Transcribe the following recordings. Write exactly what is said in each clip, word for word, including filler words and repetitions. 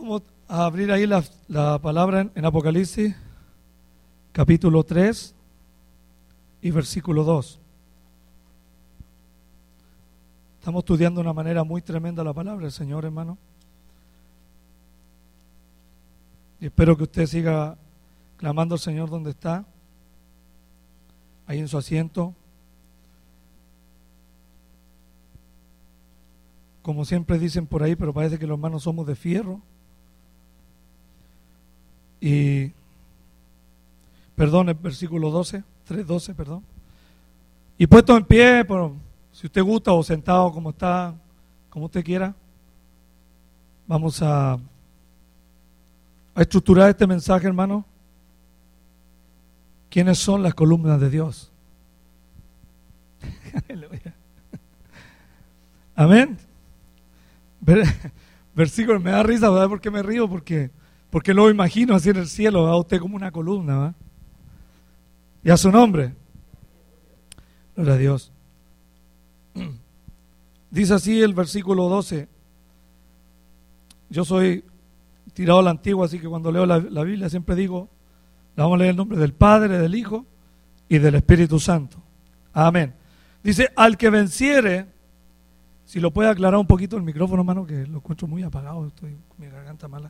Vamos a abrir ahí la, la palabra en, en Apocalipsis, capítulo tres y versículo dos. Estamos estudiando de una manera muy tremenda la palabra del Señor, hermano. Y espero que usted siga clamando al Señor donde está, ahí en su asiento. Como siempre dicen por ahí, pero parece que los hermanos somos de fierro. Y, perdón, el versículo doce, tres doce, perdón. Y puesto en pie, por, si usted gusta, o sentado como está, como usted quiera, vamos a, a estructurar este mensaje, hermano. ¿Quiénes son las columnas de Dios? Amén. Versículo, me da risa, ¿verdad? ¿Por qué me río? Porque, porque lo imagino así en el cielo, a usted como una columna, ¿verdad? Y a su nombre. Gloria a Dios. Dice así el versículo doce. Yo soy tirado a la antigua, así que cuando leo la, la Biblia siempre digo, la vamos a leer en nombre del Padre, del Hijo y del Espíritu Santo. Amén. Dice, al que venciere, si lo puede aclarar un poquito el micrófono, hermano, que lo encuentro muy apagado, estoy con mi garganta mala.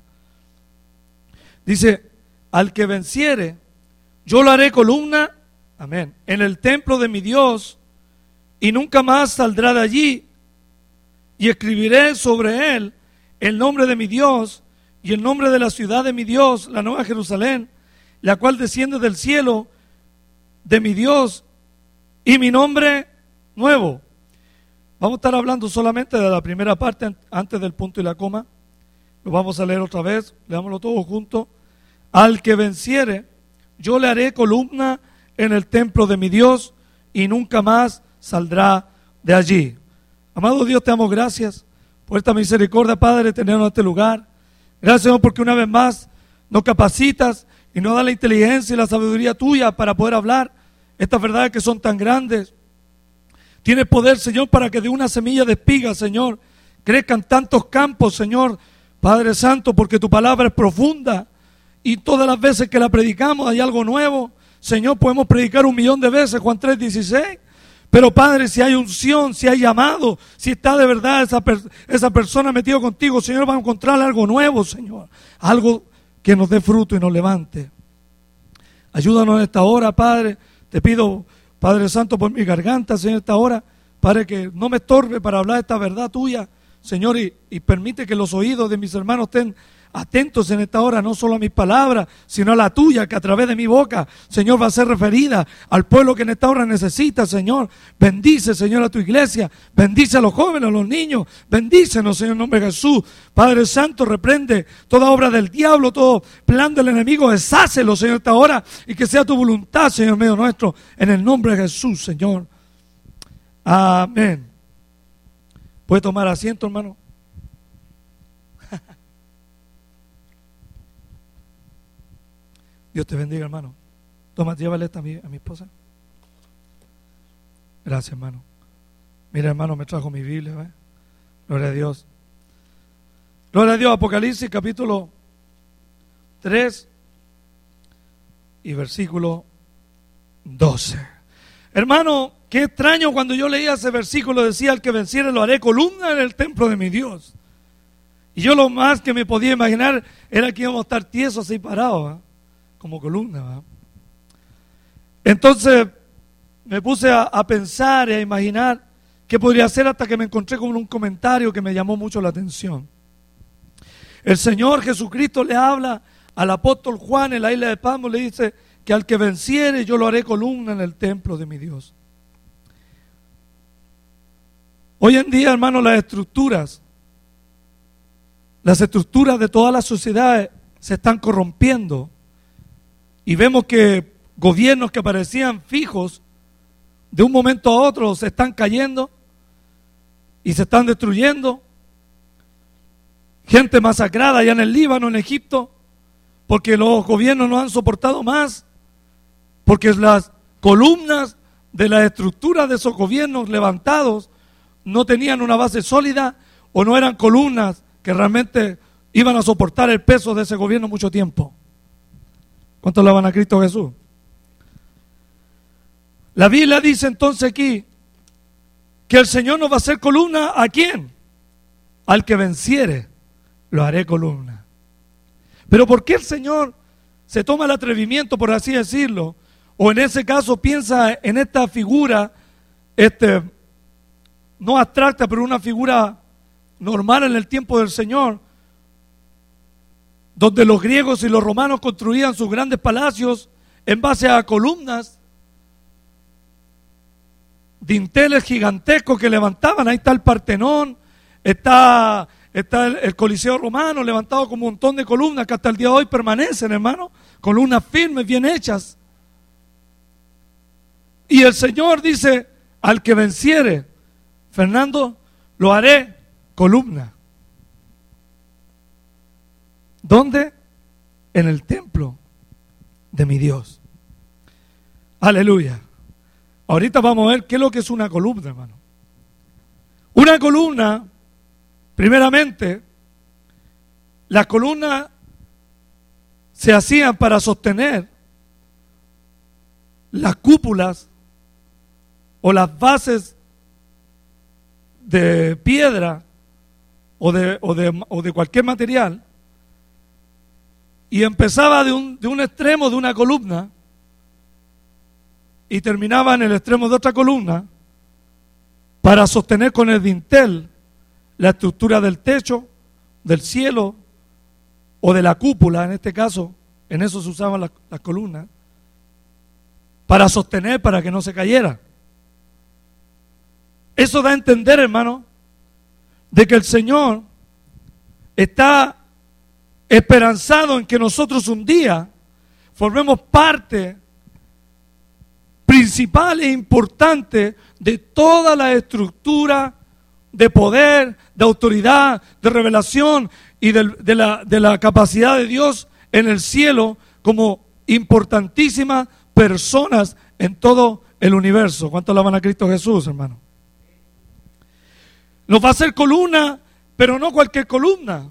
Dice, al que venciere, yo lo haré columna, amén, en el templo de mi Dios, y nunca más saldrá de allí, y escribiré sobre él el nombre de mi Dios, y el nombre de la ciudad de mi Dios, la nueva Jerusalén, la cual desciende del cielo de mi Dios, y mi nombre nuevo. Vamos a estar hablando solamente de la primera parte antes del punto y la coma. Lo vamos a leer otra vez, leámoslo todo junto. Al que venciere, yo le haré columna en el templo de mi Dios y nunca más saldrá de allí. Amado Dios, te damos gracias por esta misericordia, Padre, de tenernos en este lugar. Gracias, Señor, porque una vez más nos capacitas y nos da la inteligencia y la sabiduría tuya para poder hablar estas verdades que son tan grandes. Tienes poder, Señor, para que de una semilla de espiga, Señor, crezcan tantos campos, Señor, Padre Santo, porque tu palabra es profunda y todas las veces que la predicamos hay algo nuevo. Señor, podemos predicar un millón de veces, Juan tres dieciséis, pero Padre, si hay unción, si hay llamado, si está de verdad esa, per- esa persona metida contigo, Señor, va a encontrar algo nuevo, Señor, algo que nos dé fruto y nos levante. Ayúdanos en esta hora, Padre, te pido, Padre Santo, por mi garganta, Señor, esta hora, Padre, que no me estorbe para hablar esta verdad tuya, Señor, y, y permite que los oídos de mis hermanos estén atentos en esta hora, no solo a mis palabras, sino a la tuya, que a través de mi boca, Señor, va a ser referida al pueblo que en esta hora necesita, Señor. Bendice, Señor, a tu iglesia, bendice a los jóvenes, a los niños, bendícenos, Señor, en nombre de Jesús. Padre Santo, reprende toda obra del diablo, todo plan del enemigo, deshácelo, Señor, esta hora, y que sea tu voluntad, Señor, medio nuestro, en el nombre de Jesús, Señor. Amén. ¿Puede tomar asiento, hermano? Dios te bendiga, hermano. Toma, llévale esta a mi, a mi esposa. Gracias, hermano. Mira, hermano, me trajo mi Biblia, ¿eh? Gloria a Dios. Gloria a Dios. Apocalipsis capítulo tres y versículo doce. Hermano, qué extraño cuando yo leía ese versículo, decía, al que venciere lo haré columna en el templo de mi Dios. Y yo lo más que me podía imaginar era que íbamos a estar tiesos así parados, ¿eh? Como columna, ¿verdad? Entonces me puse a, a pensar y a imaginar qué podría hacer, hasta que me encontré con un comentario que me llamó mucho la atención. El Señor Jesucristo le habla al apóstol Juan en la isla de Patmos, le dice que al que venciere yo lo haré columna en el templo de mi Dios. Hoy en día, hermano, las estructuras, las estructuras de todas las sociedades se están corrompiendo. Y vemos que gobiernos que parecían fijos, de un momento a otro se están cayendo y se están destruyendo. Gente masacrada allá en el Líbano, en Egipto, porque los gobiernos no han soportado más, porque las columnas de la estructura de esos gobiernos levantados no tenían una base sólida, o no eran columnas que realmente iban a soportar el peso de ese gobierno mucho tiempo. ¿Cuántos alaban a Cristo Jesús? La Biblia dice entonces aquí que el Señor nos va a hacer columna. ¿A quién? Al que venciere, lo haré columna. Pero ¿por qué el Señor se toma el atrevimiento, por así decirlo, o en ese caso piensa en esta figura, este, no abstracta, pero una figura normal en el tiempo del Señor, donde los griegos y los romanos construían sus grandes palacios en base a columnas, dinteles gigantescos que levantaban? Ahí está el Partenón, está, está el, el Coliseo romano levantado con un montón de columnas que hasta el día de hoy permanecen, hermano, columnas firmes, bien hechas. Y el Señor dice, al que venciere, Fernando, lo haré columna. ¿Dónde? En el templo de mi Dios. Aleluya. Ahorita vamos a ver qué es lo que es una columna, hermano. Una columna, primeramente, las columnas se hacían para sostener las cúpulas o las bases de piedra o de, o de, o de cualquier material, y empezaba de un, de un extremo de una columna y terminaba en el extremo de otra columna para sostener con el dintel la estructura del techo, del cielo o de la cúpula. En este caso, en eso se usaban las, las columnas, para sostener, para que no se cayera. Eso da a entender, hermano, de que el Señor está esperanzado en que nosotros un día formemos parte principal e importante de toda la estructura de poder, de autoridad, de revelación y de, de, la, de la capacidad de Dios en el cielo, como importantísimas personas en todo el universo. ¿Cuánto alaban a Cristo Jesús, hermano? Nos va a hacer columna, pero no cualquier columna.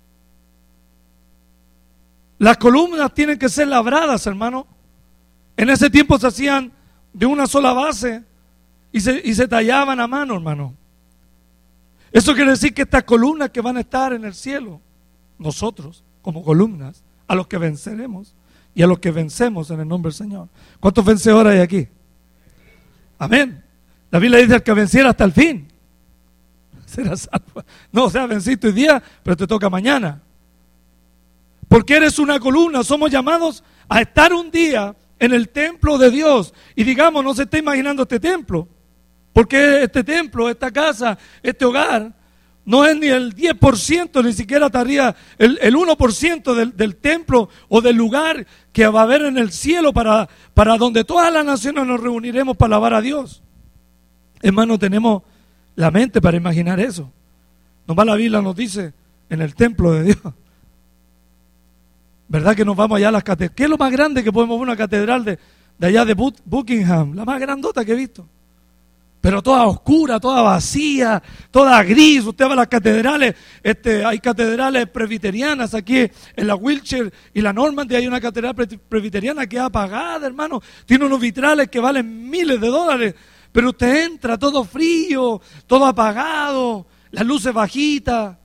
Las columnas tienen que ser labradas, hermano. En ese tiempo se hacían de una sola base y se, y se tallaban a mano, hermano. Eso quiere decir que estas columnas que van a estar en el cielo, nosotros como columnas, a los que venceremos y a los que vencemos en el nombre del Señor. ¿Cuántos vencedores hay aquí? Amén. La Biblia dice: al que venciera hasta el fin será salvo. No, o sea, venciste hoy día, pero te toca mañana. Porque eres una columna. Somos llamados a estar un día en el templo de Dios. Y digamos, no se está imaginando este templo, porque este templo, esta casa, este hogar, no es ni el diez por ciento, ni siquiera estaría el, el uno por ciento del, del templo o del lugar que va a haber en el cielo para, para donde todas las naciones nos reuniremos para alabar a Dios. Hermano, tenemos la mente para imaginar eso. Nomás la Biblia nos dice en el templo de Dios. ¿Verdad que nos vamos allá a las catedrales? ¿Qué es lo más grande que podemos ver? Una catedral de, de allá de Buckingham, la más grandota que he visto. Pero toda oscura, toda vacía, toda gris. Usted va a las catedrales, este, hay catedrales presbiterianas aquí en la Wilshire y la Normandy. Hay una catedral presbiteriana que es apagada, hermano. Tiene unos vitrales que valen miles de dólares. Pero usted entra todo frío, todo apagado, las luces bajitas.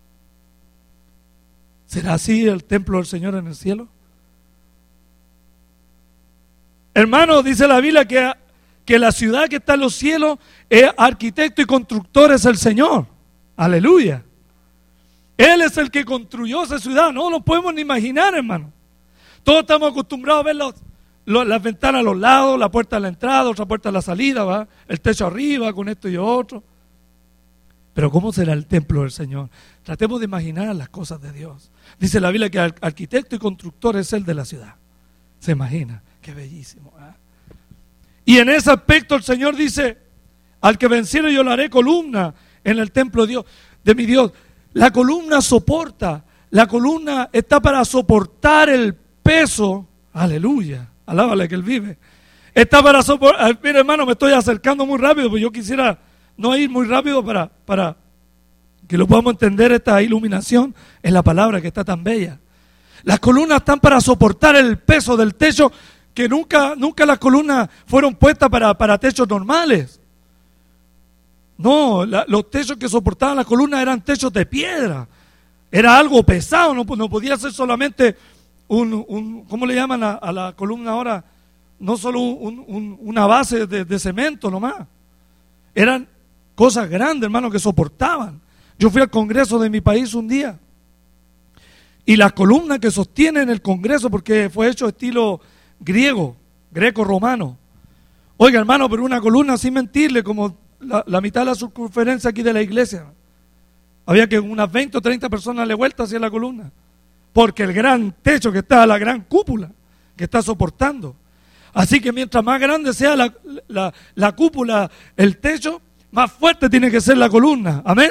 ¿Será así el templo del Señor en el cielo? Hermano, dice la Biblia que, que la ciudad que está en los cielos es arquitecto y constructor, es el Señor. Aleluya. Él es el que construyó esa ciudad. No lo podemos ni imaginar, hermano. Todos estamos acostumbrados a ver los, los, las ventanas a los lados, la puerta a la entrada, otra puerta a la salida, ¿va? El techo arriba con esto y otro. Pero ¿cómo será el templo del Señor? Tratemos de imaginar las cosas de Dios. Dice la Biblia que el arquitecto y constructor es el de la ciudad. ¿Se imagina? Qué bellísimo. ¿eh? Y en ese aspecto el Señor dice: al que venciere yo le haré columna en el templo de Dios, de mi Dios. La columna soporta, la columna está para soportar el peso. Aleluya, alábale que Él vive. Está para soportar. Mira, hermano, me estoy acercando muy rápido, porque yo quisiera no ir muy rápido para, para Que lo podamos entender, esta iluminación en la palabra que está tan bella. Las columnas están para soportar el peso del techo, que nunca, nunca las columnas fueron puestas para, para techos normales. No, la, los techos que soportaban las columnas eran techos de piedra. Era algo pesado, no, no podía ser solamente un, un ¿cómo le llaman a, a la columna ahora? No solo un, un, una base de, de cemento nomás. Eran cosas grandes, hermano, que soportaban. Yo fui al congreso de mi país un día y las columnas que sostienen el congreso, porque fue hecho estilo griego, greco-romano. Oiga, hermano, pero una columna, sin mentirle, como la, la mitad de la circunferencia aquí de la iglesia. Había que unas veinte o treinta personas darle vuelta hacia la columna, porque el gran techo que está, la gran cúpula que está soportando. Así que mientras más grande sea la, la, la cúpula, el techo, más fuerte tiene que ser la columna. Amén.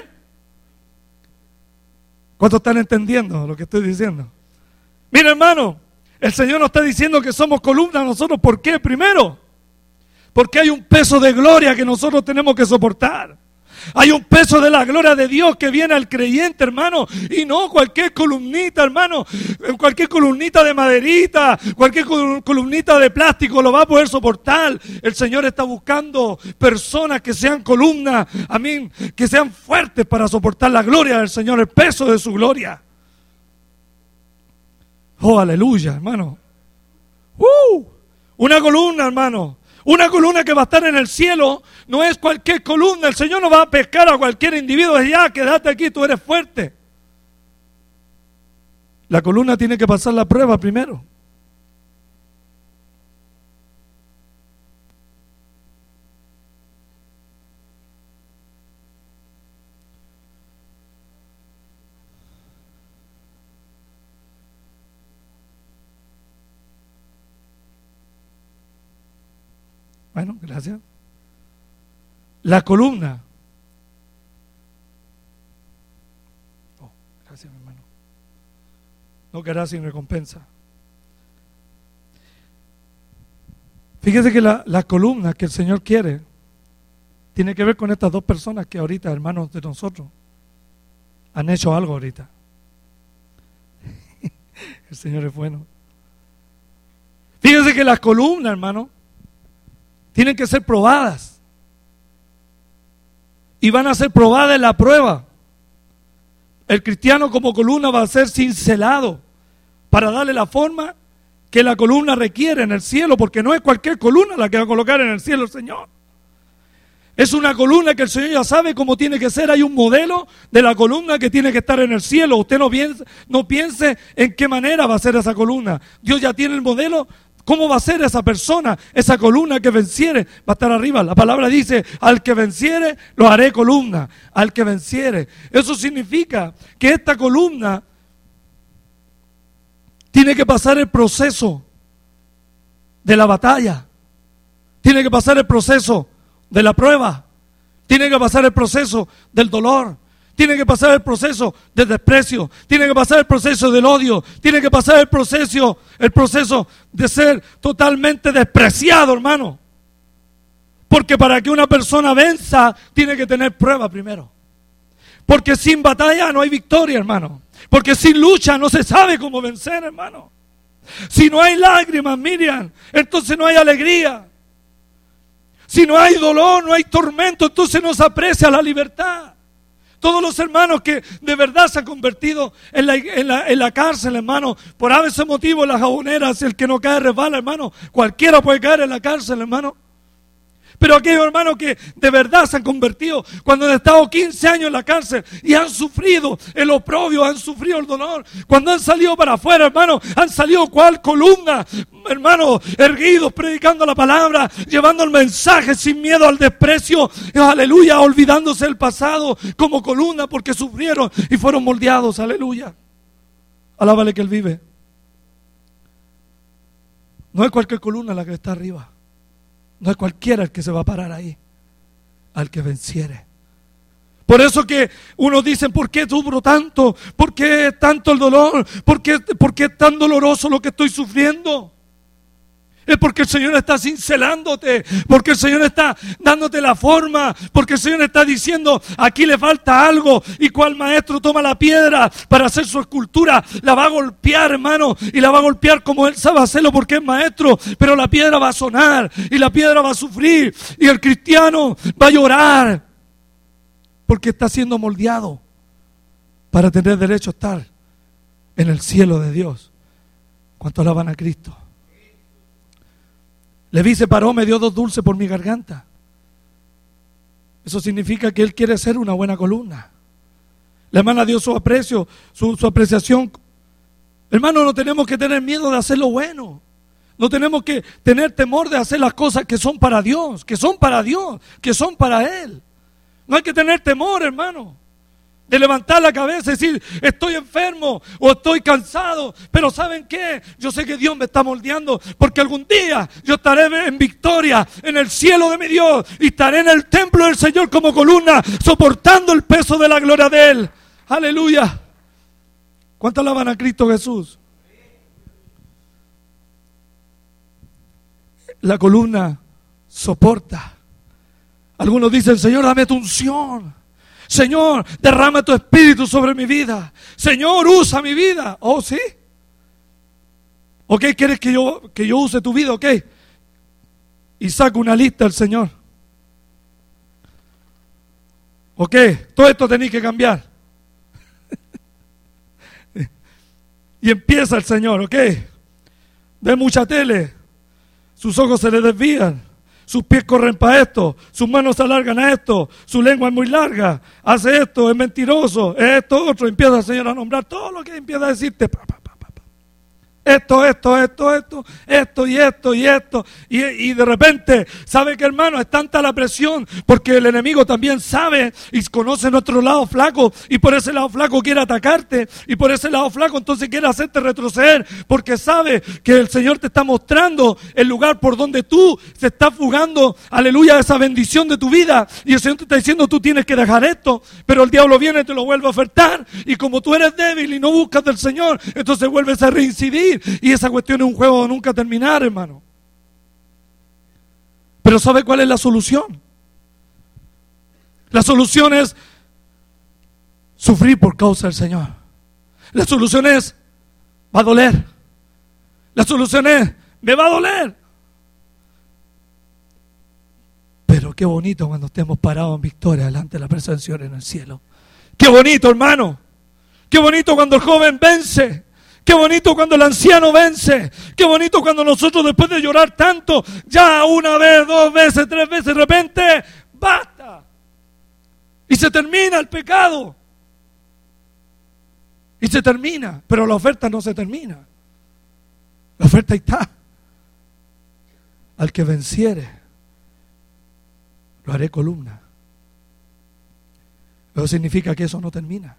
¿Cuántos están entendiendo lo que estoy diciendo? Mira, hermano, el Señor nos está diciendo que somos columnas nosotros. ¿Por qué? Primero, porque hay un peso de gloria que nosotros tenemos que soportar. Hay un peso de la gloria de Dios que viene al creyente, hermano, y no cualquier columnita, hermano, cualquier columnita de maderita, cualquier columnita de plástico lo va a poder soportar. El Señor está buscando personas que sean columnas, amén, que sean fuertes para soportar la gloria del Señor, el peso de su gloria. Oh, aleluya, hermano. Uh, una columna, hermano. Una columna que va a estar en el cielo no es cualquier columna. El Señor no va a pescar a cualquier individuo. Es ya, quédate aquí, tú eres fuerte. La columna tiene que pasar la prueba primero. Bueno, gracias. La columna. Oh, gracias, mi hermano. No quedará sin recompensa. Fíjese que la, la columna que el Señor quiere tiene que ver con estas dos personas que ahorita, hermanos de nosotros, han hecho algo ahorita. El Señor es bueno. Fíjese que las columnas, hermano, tienen que ser probadas. Y van a ser probadas en la prueba. El cristiano como columna va a ser cincelado para darle la forma que la columna requiere en el cielo, porque no es cualquier columna la que va a colocar en el cielo el Señor. Es una columna que el Señor ya sabe cómo tiene que ser. Hay un modelo de la columna que tiene que estar en el cielo. Usted no piense, no piense en qué manera va a ser esa columna. Dios ya tiene el modelo. ¿Cómo va a ser esa persona, esa columna que venciere? Va a estar arriba. La palabra dice, al que venciere, lo haré columna. Al que venciere. Eso significa que esta columna tiene que pasar el proceso de la batalla. Tiene que pasar el proceso de la prueba. Tiene que pasar el proceso del dolor. Tiene que pasar el proceso del desprecio, tiene que pasar el proceso del odio, tiene que pasar el proceso, el proceso de ser totalmente despreciado, hermano. Porque para que una persona venza, tiene que tener prueba primero. Porque sin batalla no hay victoria, hermano. Porque sin lucha no se sabe cómo vencer, hermano. Si no hay lágrimas, Miriam, entonces no hay alegría. Si no hay dolor, no hay tormento, entonces no se aprecia la libertad. Todos los hermanos que de verdad se han convertido en la, en la, en la cárcel, hermano, por ese motivo las jaboneras, el que no cae resbala, hermano. Cualquiera puede caer en la cárcel, hermano. Pero aquellos hermanos que de verdad se han convertido, cuando han estado quince años en la cárcel y han sufrido el oprobio, han sufrido el dolor, cuando han salido para afuera, hermano, han salido cual columna, hermano, erguidos, predicando la palabra, llevando el mensaje sin miedo al desprecio, aleluya, olvidándose del pasado como columna porque sufrieron y fueron moldeados, aleluya. Alábale que Él vive. No es cualquier columna la que está arriba. No es cualquiera el que se va a parar ahí, al que venciere. Por eso que unos dicen, ¿por qué sufro tanto? ¿Por qué tanto el dolor? ¿Por qué, por qué es tan doloroso lo que estoy sufriendo? Es porque el Señor está cincelándote, porque el Señor está dándote la forma, porque el Señor está diciendo, aquí le falta algo. Y cual maestro toma la piedra para hacer su escultura, la va a golpear, hermano, y la va a golpear como él sabe hacerlo porque es maestro, pero la piedra va a sonar y la piedra va a sufrir y el cristiano va a llorar porque está siendo moldeado para tener derecho a estar en el cielo de Dios. ¿Cuánto alaban a Cristo? Leví se paró, me dio dos dulces por mi garganta. Eso significa que él quiere ser una buena columna. La hermana dio su aprecio, su, su apreciación. Hermano, no tenemos que tener miedo de hacer lo bueno. No tenemos que tener temor de hacer las cosas que son para Dios, que son para Dios, que son para Él. No hay que tener temor, hermano, de levantar la cabeza y decir, estoy enfermo o estoy cansado, pero ¿saben qué? Yo sé que Dios me está moldeando, porque algún día yo estaré en victoria en el cielo de mi Dios y estaré en el templo del Señor como columna, soportando el peso de la gloria de Él. Aleluya. ¿Cuánto alaban a Cristo Jesús? La columna soporta. Algunos dicen, Señor, dame tu unción. Señor, derrama tu espíritu sobre mi vida. Señor, usa mi vida. Oh, ¿sí? Ok, ¿quieres que yo, que yo use tu vida? Ok. Y saco una lista al Señor. Ok, todo esto tenéis que cambiar. Y empieza el Señor, ok. Ve mucha tele. Sus ojos se le desvían. Sus pies corren para esto, sus manos se alargan a esto, su lengua es muy larga, hace esto, es mentiroso, es esto, otro. Empieza el Señor a nombrar todo lo que empieza a decirte. Pa, pa, pa, pa, pa. Esto, esto, esto, esto, esto y esto y esto. Y, y de repente, ¿sabe qué, hermano? Es tanta la presión, porque el enemigo también sabe y conoce nuestro lado flaco, y por ese lado flaco quiere atacarte, y por ese lado flaco entonces quiere hacerte retroceder, porque sabe que el Señor te está mostrando el lugar por donde tú se está fugando, aleluya, esa bendición de tu vida, y el Señor te está diciendo, tú tienes que dejar esto, pero el diablo viene y te lo vuelve a ofertar, y como tú eres débil y no buscas del Señor, entonces vuelves a reincidir, y esa cuestión es un juego de nunca terminar, hermano. Pero ¿sabe cuál es la solución? La solución es sufrir por causa del Señor. La solución es, va a doler. La solución es, me va a doler. Pero qué bonito cuando estemos parados en victoria delante de la presencia en el cielo. Qué bonito, hermano. Qué bonito cuando el joven vence. Qué bonito cuando el anciano vence. Qué bonito cuando nosotros, después de llorar tanto, ya una vez, dos veces, tres veces, de repente, basta. Y se termina el pecado. Y se termina. Pero la oferta no se termina. La oferta ahí está. Al que venciere, lo haré columna. Eso significa que eso no termina.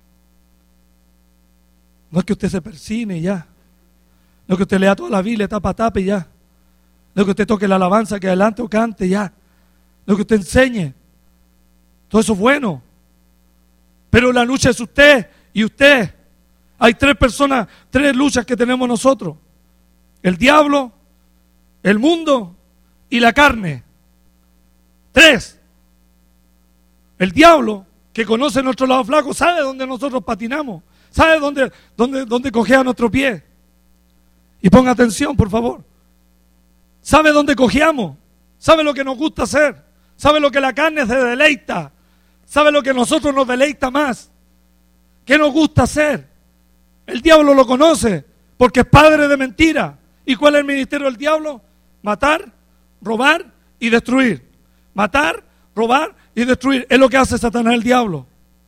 No es que usted se persine y ya. No es que usted lea toda la Biblia, tapa, tapa y ya. No es que usted toque la alabanza que adelante o cante ya. No es que usted enseñe. Todo eso es bueno. Pero la lucha es usted y usted. Hay tres personas, tres luchas que tenemos nosotros. El diablo, el mundo y la carne. Tres. El diablo, que conoce nuestro lado flaco, sabe dónde nosotros patinamos. ¿Sabe dónde, dónde, dónde cojea nuestro pie? Y ponga atención, por favor. ¿Sabe dónde cojeamos? ¿Sabe lo que nos gusta hacer? ¿Sabe lo que la carne se deleita? ¿Sabe lo que a nosotros nos deleita más? ¿Qué nos gusta hacer? El diablo lo conoce, porque es padre de mentira. ¿Y cuál es el ministerio del diablo? Matar, robar y destruir. Matar, robar y destruir. Es lo que hace Satanás, el diablo.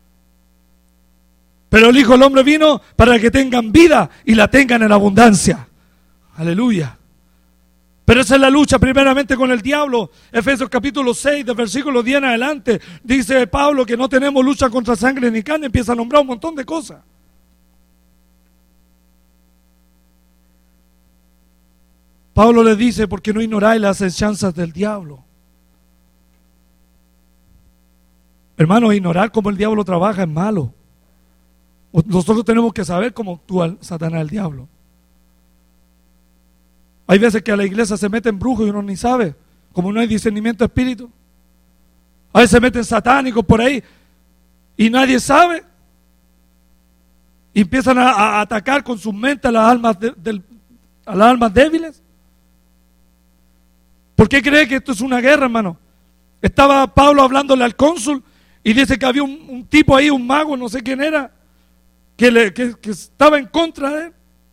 Pero el Hijo del Hombre vino para que tengan vida y la tengan en abundancia. Aleluya. Pero esa es la lucha primeramente con el diablo. Efesios capítulo seis, del versículo diez en adelante, dice Pablo que no tenemos lucha contra sangre ni carne. Empieza a nombrar un montón de cosas. Pablo le dice, porque no ignoráis las enseñanzas del diablo. Hermanos, ignorar cómo el diablo trabaja es malo. Nosotros tenemos que saber cómo actúa Satanás, el diablo. Hay veces que a la iglesia se meten brujos y uno ni sabe, como no hay discernimiento de espíritu. A veces se meten satánicos por ahí y nadie sabe. Y empiezan a, a atacar con sus mentes a las almas, de, de, a las almas débiles. ¿Por qué cree que esto es una guerra, hermano? Estaba Pablo hablándole al cónsul y dice que había un, un tipo ahí, un mago, no sé quién era, que, le, que, que estaba en contra de él.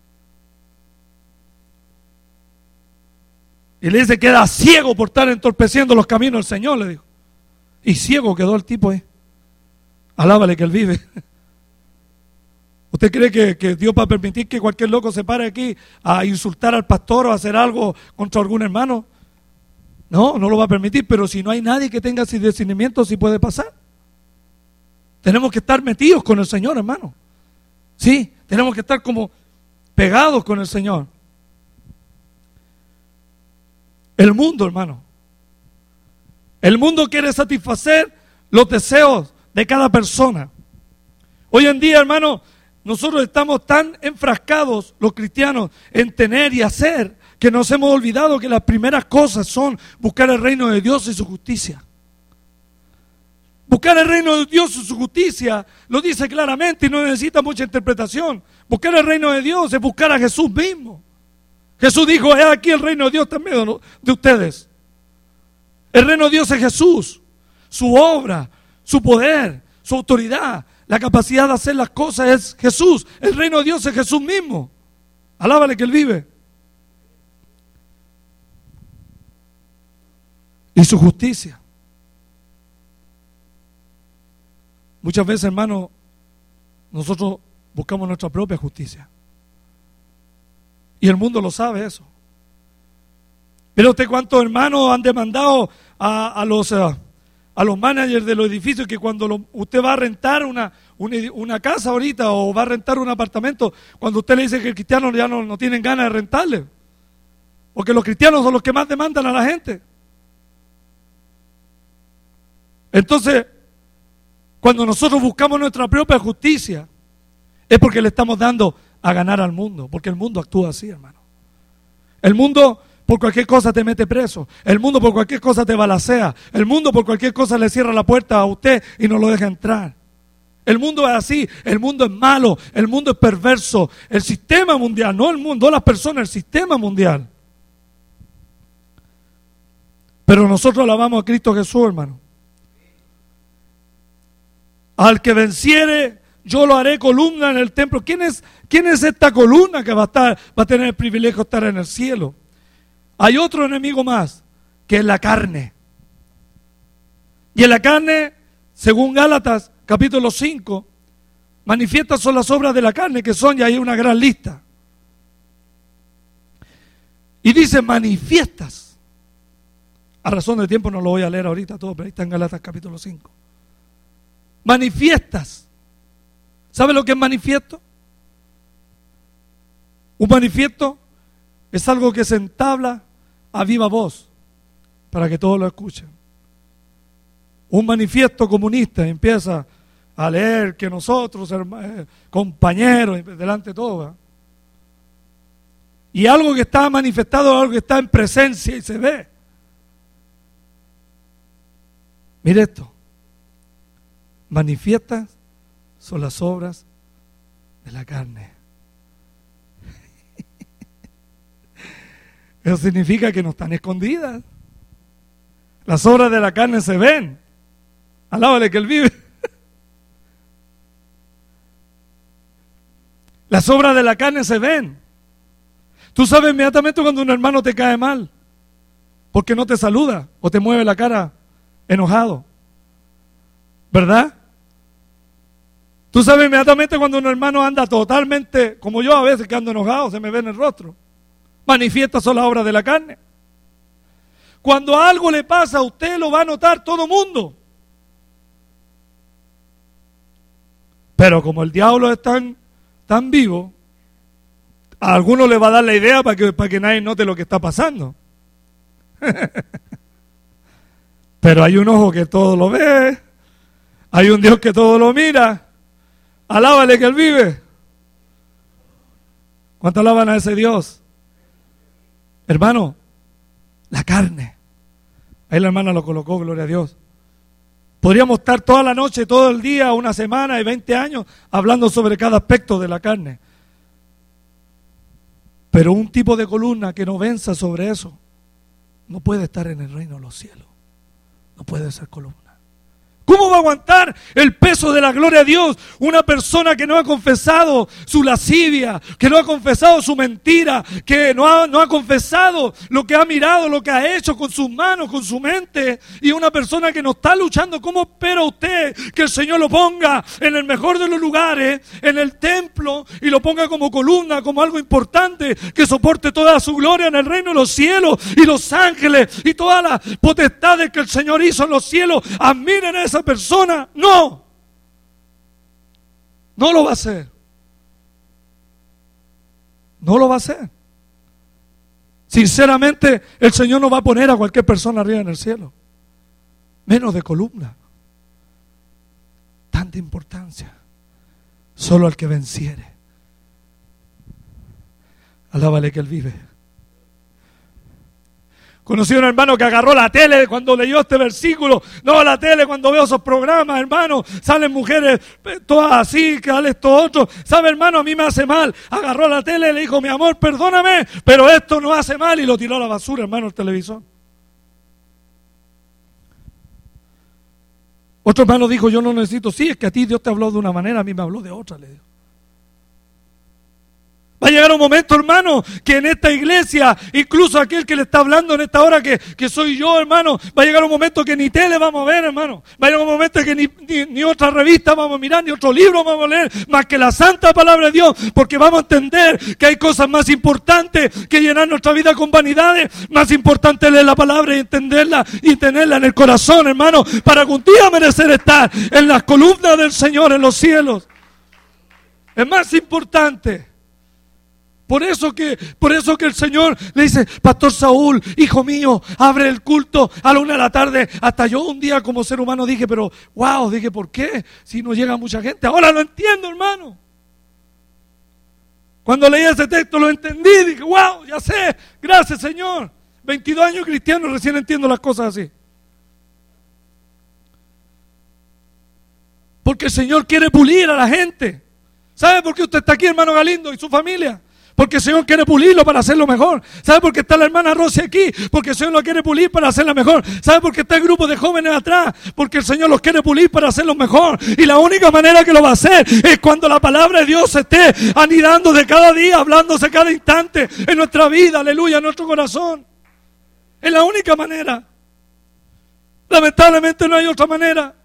Y le dice que era ciego por estar entorpeciendo los caminos del Señor, le dijo. Y ciego quedó el tipo ahí. Alábale que él vive. ¿Usted cree que, que Dios va a permitir que cualquier loco se pare aquí a insultar al pastor o a hacer algo contra algún hermano? No, no lo va a permitir, pero si no hay nadie que tenga ese discernimiento, sí puede pasar. Tenemos que estar metidos con el Señor, hermano. Sí, tenemos que estar como pegados con el Señor. El mundo, hermano. El mundo quiere satisfacer los deseos de cada persona. Hoy en día, hermano, nosotros estamos tan enfrascados, los cristianos, en tener y hacer, que nos hemos olvidado que las primeras cosas son buscar el reino de Dios y su justicia. Buscar el reino de Dios y su justicia lo dice claramente y no necesita mucha interpretación. Buscar el reino de Dios es buscar a Jesús mismo. Jesús dijo, he aquí el reino de Dios también de ustedes. El reino de Dios es Jesús, su obra, su poder, su autoridad, la capacidad de hacer las cosas es Jesús. El reino de Dios es Jesús mismo. Alábale que Él vive. Y su justicia. Muchas veces, hermano, nosotros buscamos nuestra propia justicia. Y el mundo lo sabe eso. Pero usted cuántos hermanos han demandado a, a los a, a los managers de los edificios que cuando lo, usted va a rentar una, una, una casa ahorita o va a rentar un apartamento, cuando usted le dice que el cristiano ya no, no tienen ganas de rentarle. Porque los cristianos son los que más demandan a la gente. Entonces, cuando nosotros buscamos nuestra propia justicia, es porque le estamos dando a ganar al mundo, porque el mundo actúa así, hermano. El mundo por cualquier cosa te mete preso, el mundo por cualquier cosa te balacea, el mundo por cualquier cosa le cierra la puerta a usted y no lo deja entrar. El mundo es así, el mundo es malo, el mundo es perverso, el sistema mundial, no el mundo, no las personas, el sistema mundial. Pero nosotros alabamos a Cristo Jesús, hermano. Al que venciere, yo lo haré columna en el templo. ¿Quién es, quién es esta columna que va a estar, va a tener el privilegio de estar en el cielo? Hay otro enemigo más, que es la carne. Y en la carne, según Gálatas capítulo cinco, manifiestas son las obras de la carne, que son, y hay una gran lista. Y dice manifiestas. A razón de tiempo no lo voy a leer ahorita todo, pero ahí está en Gálatas capítulo cinco. Manifiestas. ¿Sabe lo que es manifiesto? Un manifiesto es algo que se entabla a viva voz para que todos lo escuchen. Un manifiesto comunista empieza a leer que nosotros, hermanos, compañeros, delante de todo, ¿verdad? Y algo que está manifestado, algo que está en presencia y se ve. Mire esto. Manifiestas son las obras de la carne. Eso significa que no están escondidas. Las obras de la carne se ven. Alábale que Él vive. Las obras de la carne se ven. Tú sabes inmediatamente cuando un hermano te cae mal, porque no te saluda o te mueve la cara enojado. ¿Verdad? Tú sabes inmediatamente cuando un hermano anda totalmente, como yo a veces que ando enojado, se me ve en el rostro. Manifiestas son las obras de la carne. Cuando algo le pasa a usted, lo va a notar todo mundo. Pero como el diablo es tan, tan vivo, a algunos le va a dar la idea para que, para que nadie note lo que está pasando. Pero hay un ojo que todo lo ve, hay un Dios que todo lo mira. Alábale que Él vive. ¿Cuánto alaban a ese Dios? Hermano, la carne. Ahí la hermana lo colocó, gloria a Dios. Podríamos estar toda la noche, todo el día, una semana y veinte años hablando sobre cada aspecto de la carne. Pero un tipo de columna que no venza sobre eso no puede estar en el reino de los cielos. No puede ser columna. ¿Cómo va a aguantar el peso de la gloria de Dios una persona que no ha confesado su lascivia, que no ha confesado su mentira, que no ha, no ha confesado lo que ha mirado, lo que ha hecho con sus manos, con su mente? Y una persona que no está luchando. ¿Cómo espera usted que el Señor lo ponga en el mejor de los lugares, en el templo, y lo ponga como columna, como algo importante, que soporte toda su gloria en el reino de los cielos, y los ángeles y todas las potestades que el Señor hizo en los cielos admiren a esa persona? No, no lo va a hacer. No lo va a hacer. Sinceramente, el Señor no va a poner a cualquier persona arriba en el cielo, menos de columna. Tanta importancia. Solo al que venciere. Alábale que Él vive. Conocí a un hermano que agarró la tele cuando leyó este versículo. No, la tele cuando veo esos programas, hermano, salen mujeres todas así, que sale esto otro. ¿Sabe, hermano? A mí me hace mal. Agarró la tele y le dijo: mi amor, perdóname, pero esto no hace mal, y lo tiró a la basura, hermano, el televisor. Otro hermano dijo: yo no necesito. Sí, es que a ti Dios te habló de una manera, a mí me habló de otra, le dijo. Va a llegar un momento, hermano, que en esta iglesia, incluso aquel que le está hablando en esta hora, que, que soy yo, hermano, va a llegar un momento que ni tele vamos a ver, hermano. Va a llegar un momento que ni, ni, ni otra revista vamos a mirar, ni otro libro vamos a leer, más que la santa palabra de Dios, porque vamos a entender que hay cosas más importantes que llenar nuestra vida con vanidades. Más importante leer la palabra y entenderla y tenerla en el corazón, hermano, para que un día merecer estar en las columnas del Señor en los cielos. Es más importante. Por eso que, por eso que el Señor le dice: Pastor Saúl, hijo mío, abre el culto a la una de la tarde. Hasta yo un día como ser humano dije, pero wow, dije, ¿por qué? Si no llega mucha gente. Ahora lo entiendo, hermano. Cuando leí ese texto lo entendí, dije, wow, ya sé, gracias Señor. veintidós años cristiano, recién entiendo las cosas así. Porque el Señor quiere pulir a la gente. ¿Sabe por qué usted está aquí, hermano Galindo, y su familia? Porque el Señor quiere pulirlo para hacerlo mejor. ¿Sabe por qué está la hermana Rosy aquí? Porque el Señor lo quiere pulir para hacerla mejor. ¿Sabe por qué está el grupo de jóvenes atrás? Porque el Señor los quiere pulir para hacerlo mejor. Y la única manera que lo va a hacer es cuando la palabra de Dios se esté anidando de cada día, hablándose cada instante en nuestra vida, aleluya, en nuestro corazón. Es la única manera. Lamentablemente no hay otra manera.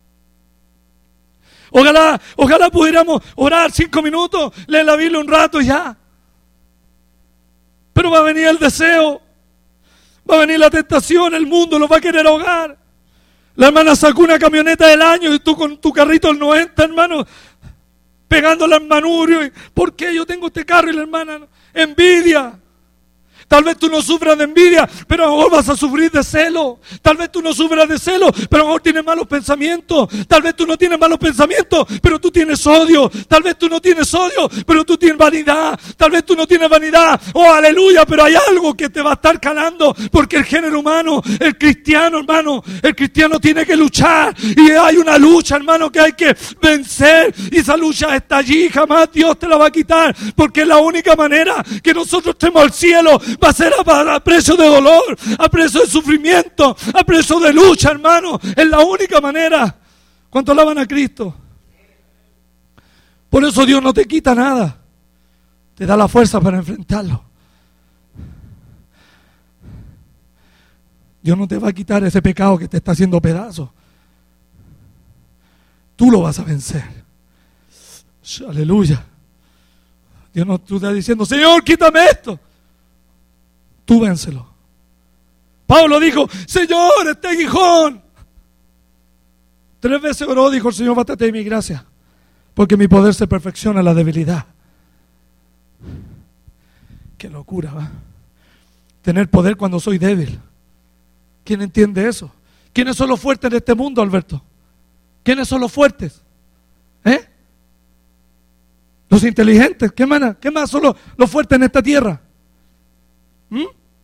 Ojalá, ojalá pudiéramos orar cinco minutos, leer la Biblia un rato y ya. Pero va a venir el deseo, va a venir la tentación, el mundo los va a querer ahogar. La hermana sacó una camioneta del año y tú con tu carrito del noventa, hermano, pegándole al manubrio. ¿Por qué yo tengo este carro? Y la hermana, envidia. Tal vez tú no sufras de envidia, pero a lo mejor vas a sufrir de celo. Tal vez tú no sufras de celo, pero a lo mejor tienes malos pensamientos. Tal vez tú no tienes malos pensamientos, pero tú tienes odio. Tal vez tú no tienes odio, pero tú tienes vanidad. Tal vez tú no tienes vanidad. Oh, aleluya, pero hay algo que te va a estar calando. Porque el género humano, el cristiano, hermano, el cristiano tiene que luchar. Y hay una lucha, hermano, que hay que vencer. Y esa lucha está allí, jamás Dios te la va a quitar. Porque es la única manera que nosotros estemos al cielo. Va a ser a, a precio de dolor, a precio de sufrimiento, a precio de lucha, hermano. Es la única manera. ¿Cuánto alaban a Cristo? Por eso Dios no te quita nada. Te da la fuerza para enfrentarlo. Dios no te va a quitar ese pecado que te está haciendo pedazos. Tú lo vas a vencer. Aleluya. Dios no tú estás diciendo: Señor, quítame esto. Tú vénselo. Pablo dijo: Señor, este aguijón. Tres veces oró, dijo el Señor: bástate de mi gracia, porque mi poder se perfecciona en la debilidad. Qué locura, ¿va? Tener poder cuando soy débil. ¿Quién entiende eso? ¿Quiénes son los fuertes de este mundo, Alberto? ¿Quiénes son los fuertes? ¿Eh? Los inteligentes. ¿Qué más? ¿Qué más son los, los fuertes en esta tierra? ¿Mm?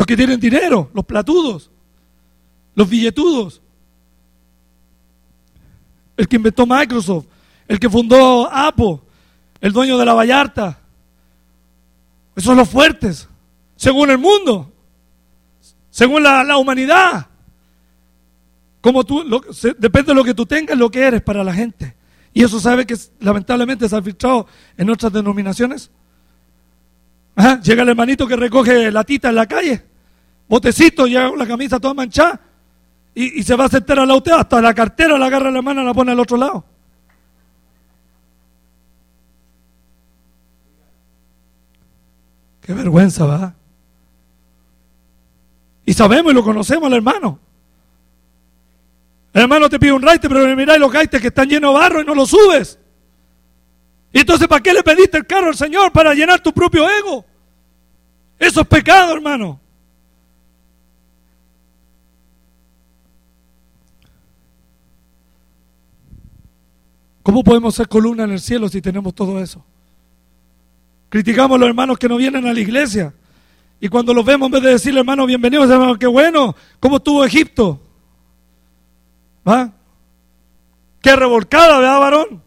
Los que tienen dinero, los platudos, los billetudos. El que inventó Microsoft, el que fundó Apple, el dueño de la Vallarta. Esos son los fuertes, según el mundo, según la, la humanidad. Como tú, lo, se, depende de lo que tú tengas, lo que eres para la gente. Y eso sabe que lamentablemente se ha filtrado en otras denominaciones. Ajá, llega el hermanito que recoge latita en la calle, botecito, llega con la camisa toda manchada y, y se va a sentar al lado, hasta la cartera la agarra en la mano y la pone al otro lado. Qué vergüenza, ¿verdad? Y sabemos y lo conocemos al hermano. El hermano te pide un raite, pero mirá los gaites que están llenos de barro y no lo subes. Y entonces, ¿para qué le pediste el carro al Señor? Para llenar tu propio ego. Eso es pecado, hermano. ¿Cómo podemos ser columna en el cielo si tenemos todo eso? Criticamos a los hermanos que no vienen a la iglesia. Y cuando los vemos, en vez de decirle, hermano, bienvenidos, hermano, qué bueno, ¿cómo estuvo Egipto? ¿Va? Qué revolcada, ¿verdad, varón?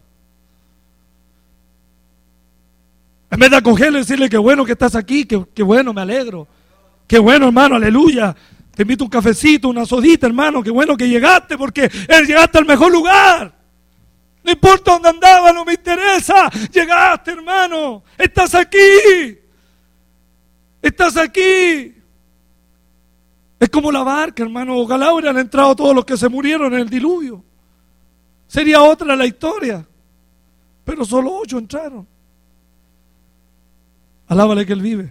En vez de acogerle y decirle, qué bueno que estás aquí, qué, qué bueno, me alegro. Qué bueno, hermano, aleluya. Te invito un cafecito, una sodita, hermano, qué bueno que llegaste, porque llegaste al mejor lugar. No importa dónde andaba, no me interesa. Llegaste, hermano. Estás aquí. Estás aquí. Es como la barca, hermano. Ojalá hubieran entrado todos los que se murieron en el diluvio. Sería otra la historia. Pero solo ocho entraron. Alábale que Él vive.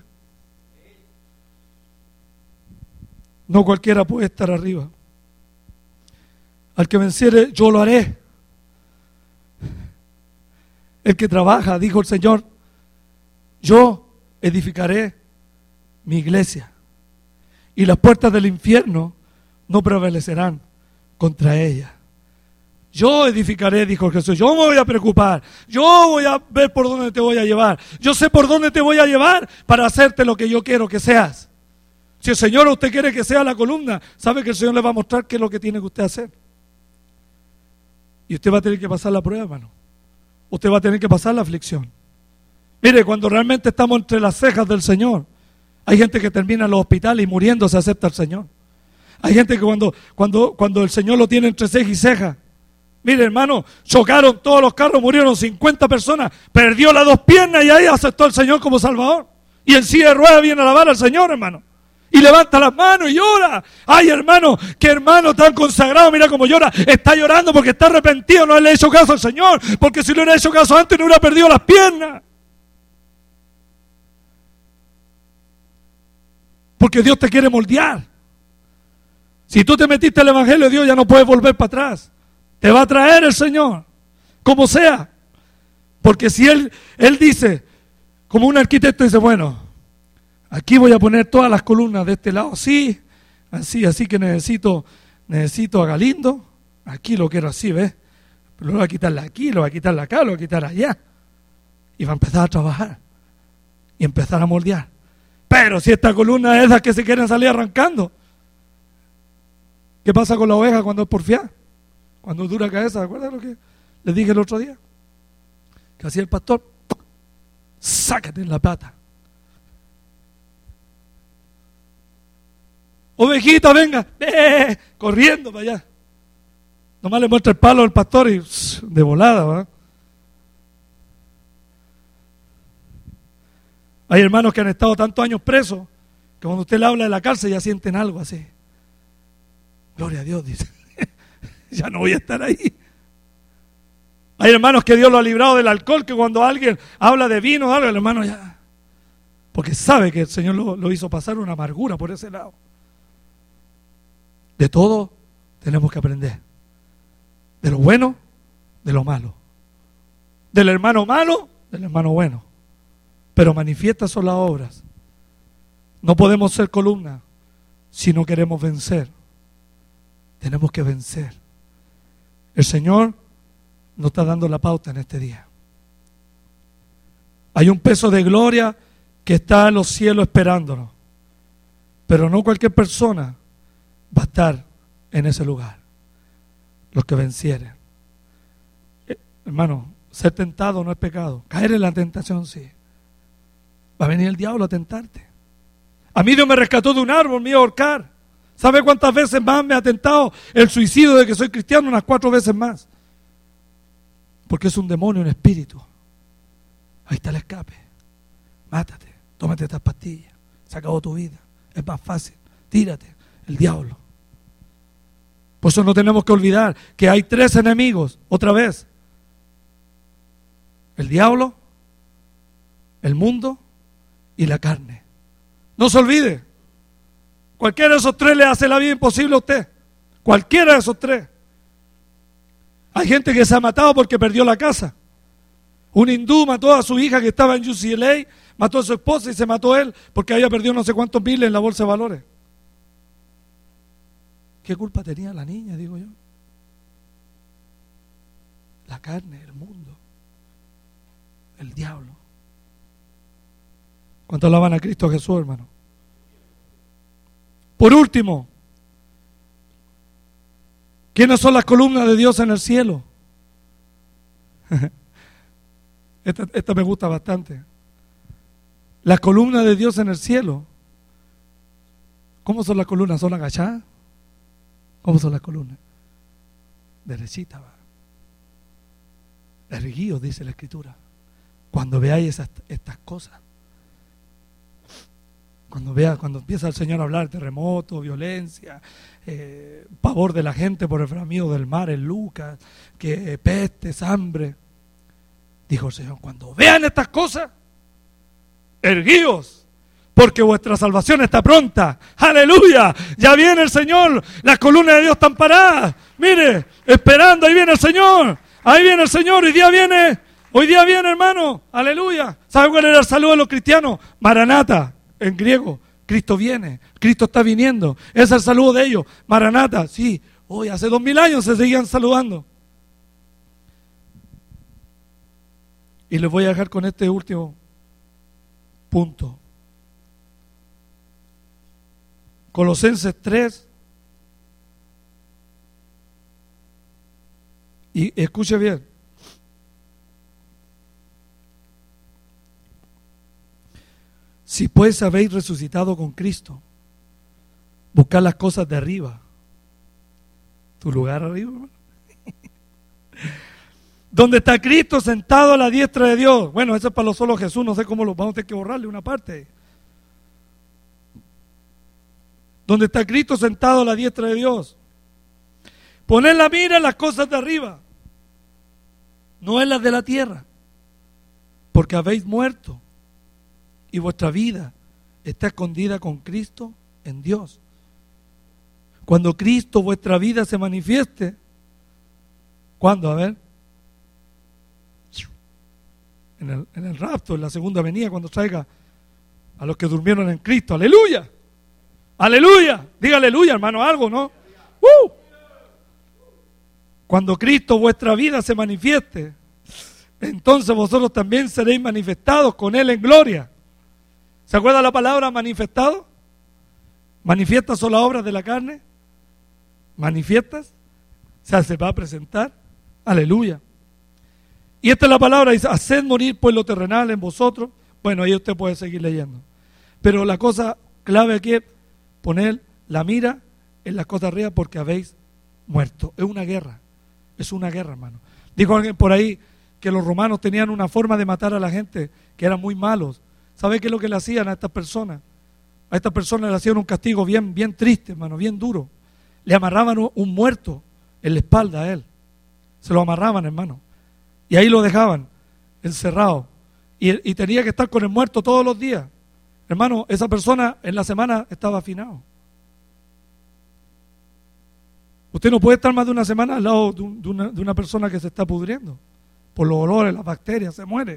No cualquiera puede estar arriba. Al que venciere, yo lo haré. El que trabaja, dijo el Señor, yo edificaré mi iglesia y las puertas del infierno no prevalecerán contra ella. Yo edificaré, dijo Jesús, yo me voy a preocupar, yo voy a ver por dónde te voy a llevar, yo sé por dónde te voy a llevar para hacerte lo que yo quiero que seas. Si el Señor usted quiere que sea la columna, sabe que el Señor le va a mostrar qué es lo que tiene que usted hacer. Y usted va a tener que pasar la prueba, hermano. Usted va a tener que pasar la aflicción. Mire, cuando realmente estamos entre las cejas del Señor, hay gente que termina en los hospitales y muriendo se acepta al Señor. Hay gente que cuando, cuando, cuando el Señor lo tiene entre ceja y ceja, mire, hermano, chocaron todos los carros, murieron cincuenta personas, perdió las dos piernas y ahí aceptó al Señor como Salvador. Y en silla de ruedas viene a alabar al Señor, hermano. Y levanta las manos y llora. Ay, hermano, qué hermano tan consagrado, mira cómo llora. Está llorando porque está arrepentido, no le ha hecho caso al Señor. Porque si le hubiera hecho caso antes no hubiera perdido las piernas. Porque Dios te quiere moldear. Si tú te metiste al Evangelio de Dios, ya no puedes volver para atrás. Te va a traer el Señor, como sea. Porque si Él, Él dice, como un arquitecto dice, bueno, aquí voy a poner todas las columnas de este lado, así, así, así que necesito, necesito a Galindo, aquí lo quiero así, ¿ves? Pero lo voy a quitarle aquí, lo voy a quitarle acá, lo voy a quitar allá. Y va a empezar a trabajar y empezar a moldear. Pero si esta columna es la que se quieren salir arrancando, ¿qué pasa con la oveja cuando es porfiada? Cuando es dura cabeza, ¿te acuerdas lo que les dije el otro día? Que hacía el pastor, sácate en la pata. Ovejita, venga, eh, corriendo para allá. Nomás le muestra el palo al pastor y de volada, ¿verdad? Hay hermanos que han estado tantos años presos que cuando usted le habla de la cárcel ya sienten algo así. Gloria a Dios, dice. Ya no voy a estar ahí. Hay hermanos que Dios lo ha librado del alcohol, que cuando alguien habla de vino o algo, el hermano ya, porque sabe que el Señor lo, lo hizo pasar una amargura por ese lado. De todo tenemos que aprender. De lo bueno, de lo malo. Del hermano malo, del hermano bueno. Pero manifiestas son las obras. No podemos ser columna si no queremos vencer. Tenemos que vencer. El Señor nos está dando la pauta en este día. Hay un peso de gloria que está en los cielos esperándonos. Pero no cualquier persona va a estar en ese lugar. Los que vencieren. Eh, hermano, ser tentado no es pecado. Caer en la tentación sí. Va a venir el diablo a tentarte. A mí Dios me rescató de un árbol, me iba a ahorcar. ¿Sabe cuántas veces más me ha tentado el suicidio de que soy cristiano? Unas cuatro veces más. Porque es un demonio, un espíritu. Ahí está el escape. Mátate, tómate estas pastillas. Se acabó tu vida. Es más fácil. Tírate. El diablo. Por eso no tenemos que olvidar que hay tres enemigos. Otra vez. El diablo, el mundo y la carne. No se olvide. Cualquiera de esos tres le hace la vida imposible a usted. Cualquiera de esos tres. Hay gente que se ha matado porque perdió la casa. Un hindú mató a su hija que estaba en U C L A, mató a su esposa y se mató él porque había perdido no sé cuántos miles en la bolsa de valores. ¿Qué culpa tenía la niña, digo yo? La carne, el mundo, el diablo. ¿Cuánto alaban a Cristo Jesús, hermano? Por último, ¿quiénes son las columnas de Dios en el cielo? Esta, esta me gusta bastante. Las columnas de Dios en el cielo. ¿Cómo son las columnas? ¿Son agachadas? ¿Cómo son las columnas? Derechitas, va. Erguidos, dice la Escritura. Cuando veáis esas, estas cosas. Cuando vea, cuando empieza el Señor a hablar terremoto, violencia, eh, pavor de la gente por el bramido del mar en Lucas, que eh, pestes, hambre. Dijo el Señor, cuando vean estas cosas, erguíos, porque vuestra salvación está pronta. ¡Aleluya! Ya viene el Señor, las columnas de Dios están paradas. Mire, esperando, ahí viene el Señor. Ahí viene el Señor, hoy día viene, hoy día viene, hermano. ¡Aleluya! ¿Sabe cuál era el saludo de los cristianos? Maranata, en griego. Cristo viene, Cristo está viniendo. Ese es el saludo de ellos. Maranata, sí. Hoy hace dos mil años se seguían saludando. Y les voy a dejar con este último punto. Colosenses tres. Y escuche bien. Si pues habéis resucitado con Cristo, buscad las cosas de arriba. ¿Tu lugar arriba, hermano? Donde está Cristo sentado a la diestra de Dios. Bueno, eso es para lo solo Jesús, no sé cómo lo vamos a tener que borrarle una parte. Donde está Cristo sentado a la diestra de Dios. Poned la mira en las cosas de arriba, no en las de la tierra, porque habéis muerto y vuestra vida está escondida con Cristo en Dios. Cuando Cristo, vuestra vida, se manifieste, ¿cuándo? A ver. En el, en el rapto, en la segunda venida, cuando traiga a los que durmieron en Cristo. ¡Aleluya! ¡Aleluya! Diga aleluya, hermano, algo, ¿no? ¡Uh! Cuando Cristo, vuestra vida, se manifieste, entonces vosotros también seréis manifestados con Él en gloria. ¿Se acuerda la palabra manifestado? ¿Manifiestas son las obras de la carne? ¿Manifiestas? O sea, se va a presentar. ¡Aleluya! Y esta es la palabra, dice, haced morir pues lo terrenal en vosotros. Bueno, ahí usted puede seguir leyendo. Pero la cosa clave aquí es poner la mira en las cosas arriba porque habéis muerto. Es una guerra, es una guerra, hermano. Dijo alguien por ahí que los romanos tenían una forma de matar a la gente que eran muy malos. ¿Sabe qué es lo que le hacían a estas personas? A estas personas le hacían un castigo bien, bien triste, hermano, bien duro. Le amarraban un muerto en la espalda a él. Se lo amarraban, hermano. Y ahí lo dejaban encerrado. Y, y tenía que estar con el muerto todos los días. Hermano, esa persona en la semana estaba afinado. Usted no puede estar más de una semana al lado de, un, de, una, de una persona que se está pudriendo. Por los olores, las bacterias, se muere.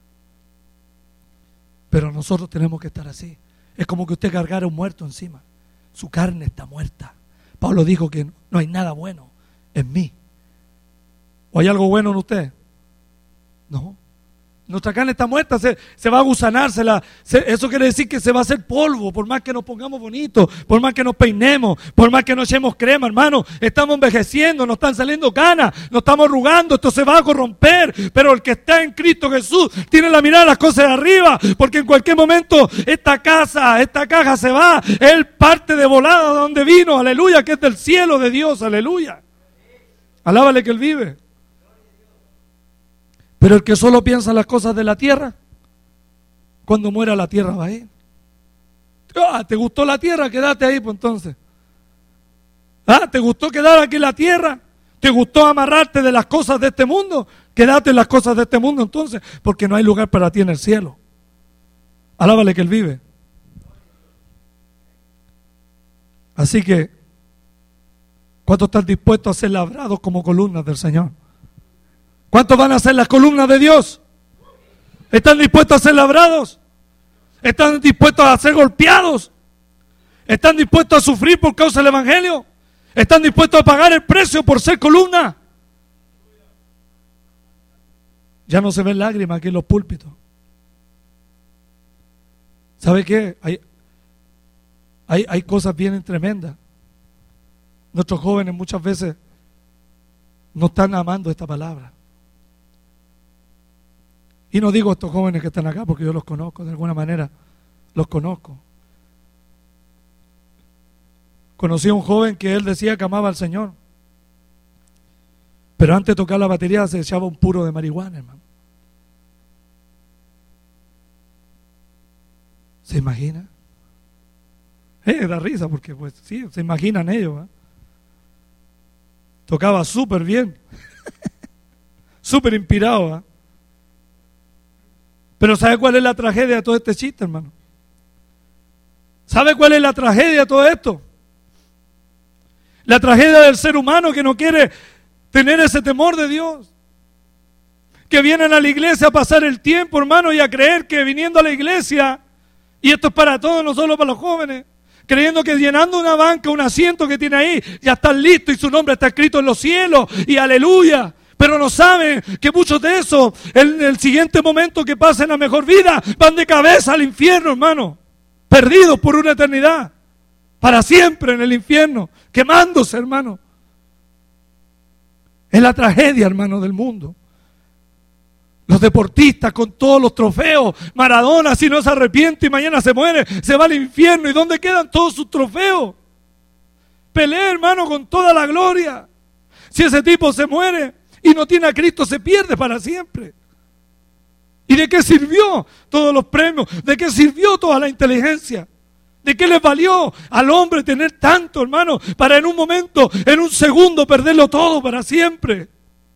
Pero nosotros tenemos que estar así. Es como que usted cargara un muerto encima. Su carne está muerta. Pablo dijo que no hay nada bueno en mí. ¿O hay algo bueno en usted? No. Nuestra carne está muerta, se, se va a gusanar, se la, se, eso quiere decir que se va a hacer polvo, por más que nos pongamos bonitos, por más que nos peinemos, por más que nos echemos crema, hermano. Estamos envejeciendo, nos están saliendo canas, nos estamos arrugando, esto se va a corromper. Pero el que está en Cristo Jesús tiene la mirada a las cosas de arriba, porque en cualquier momento esta casa, esta caja se va. Él parte de volada de donde vino, aleluya, que es del cielo de Dios, aleluya. Alábale que Él vive. Pero el que solo piensa en las cosas de la tierra, cuando muera la tierra va a ir. Ah, ¿te gustó la tierra? Quédate ahí, pues entonces. Ah, ¿te gustó quedar aquí en la tierra? ¿Te gustó amarrarte de las cosas de este mundo? Quédate en las cosas de este mundo entonces, porque no hay lugar para ti en el cielo. Alábale que Él vive. Así que, ¿cuántos están dispuestos a ser labrados como columnas del Señor? ¿Cuántos van a ser las columnas de Dios? ¿Están dispuestos a ser labrados? ¿Están dispuestos a ser golpeados? ¿Están dispuestos a sufrir por causa del Evangelio? ¿Están dispuestos a pagar el precio por ser columna? Ya no se ven lágrimas aquí en los púlpitos. ¿Sabe qué? Hay, hay, hay cosas bien tremendas. Nuestros jóvenes muchas veces no están amando esta palabra. Y no digo estos jóvenes que están acá porque yo los conozco, de alguna manera los conozco. Conocí a un joven que él decía que amaba al Señor, pero antes de tocar la batería se echaba un puro de marihuana, hermano. ¿Se imagina? Eh, da risa porque pues sí, se imaginan ellos, ¿eh? Tocaba súper bien, súper inspirado, ¿eh? Pero ¿sabe cuál es la tragedia de todo este chiste, hermano? ¿Sabe cuál es la tragedia de todo esto? La tragedia del ser humano que no quiere tener ese temor de Dios. Que vienen a la iglesia a pasar el tiempo, hermano, y a creer que viniendo a la iglesia, y esto es para todos, no solo para los jóvenes, creyendo que llenando una banca, un asiento que tiene ahí, ya están listos y su nombre está escrito en los cielos, y aleluya. Pero no saben que muchos de esos, en el siguiente momento que pasen la mejor vida, van de cabeza al infierno, hermano. Perdidos por una eternidad. Para siempre en el infierno. Quemándose, hermano. Es la tragedia, hermano, del mundo. Los deportistas con todos los trofeos. Maradona, si no se arrepiente y mañana se muere, se va al infierno. ¿Y dónde quedan todos sus trofeos? Pelea, hermano, con toda la gloria. Si ese tipo se muere y no tiene a Cristo, se pierde para siempre. ¿Y de qué sirvió todos los premios? ¿De qué sirvió toda la inteligencia? ¿De qué les valió al hombre tener tanto, hermano, para en un momento, en un segundo, perderlo todo para siempre?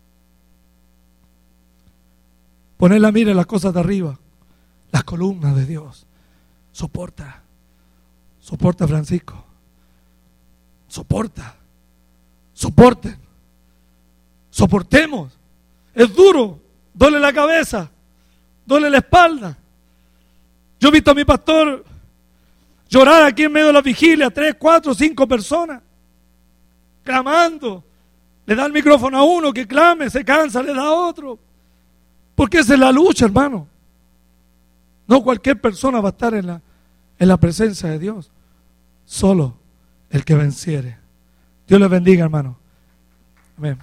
Poner la mira en las cosas de arriba, las columnas de Dios. Soporta, soporta, Francisco. Soporta, soporten. Soportemos. Es duro, duele la cabeza, duele la espalda. Yo he visto a mi pastor llorar aquí en medio de la vigilia, tres, cuatro, cinco personas, clamando. Le da el micrófono a uno que clame, se cansa, le da a otro. Porque esa es la lucha, hermano. No cualquier persona va a estar en la, en la presencia de Dios. Solo el que venciere. Dios les bendiga, hermano. Amén.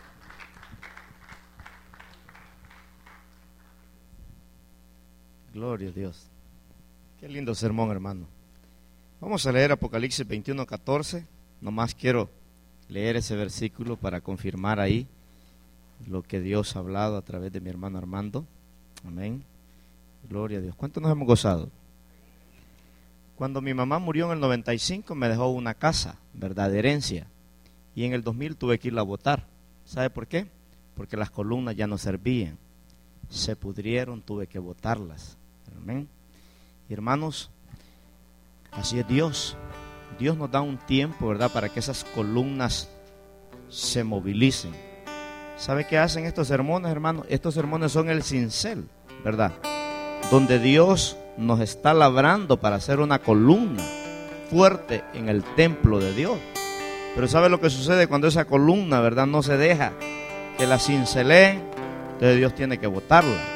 Gloria a Dios. Qué lindo sermón, hermano. Vamos a leer Apocalipsis veintiuno, catorce. Nomás quiero leer ese versículo para confirmar ahí lo que Dios ha hablado a través de mi hermano Armando. Amén. Gloria a Dios. ¿Cuánto nos hemos gozado? Cuando mi mamá murió en el noventa y cinco me dejó una casa, ¿verdad?, de herencia. Y en el dos mil tuve que irla a botar. ¿Sabe por qué? Porque las columnas ya no servían. Se pudrieron, tuve que botarlas. Amén. Y hermanos, así es Dios. Dios nos da un tiempo, ¿verdad?, para que esas columnas se movilicen. ¿Sabe qué hacen estos sermones, hermanos? Estos sermones son el cincel, ¿verdad?, donde Dios nos está labrando para hacer una columna fuerte en el templo de Dios. Pero ¿sabe lo que sucede cuando esa columna, ¿verdad?, no se deja que la cinceleen? Entonces Dios tiene que botarla.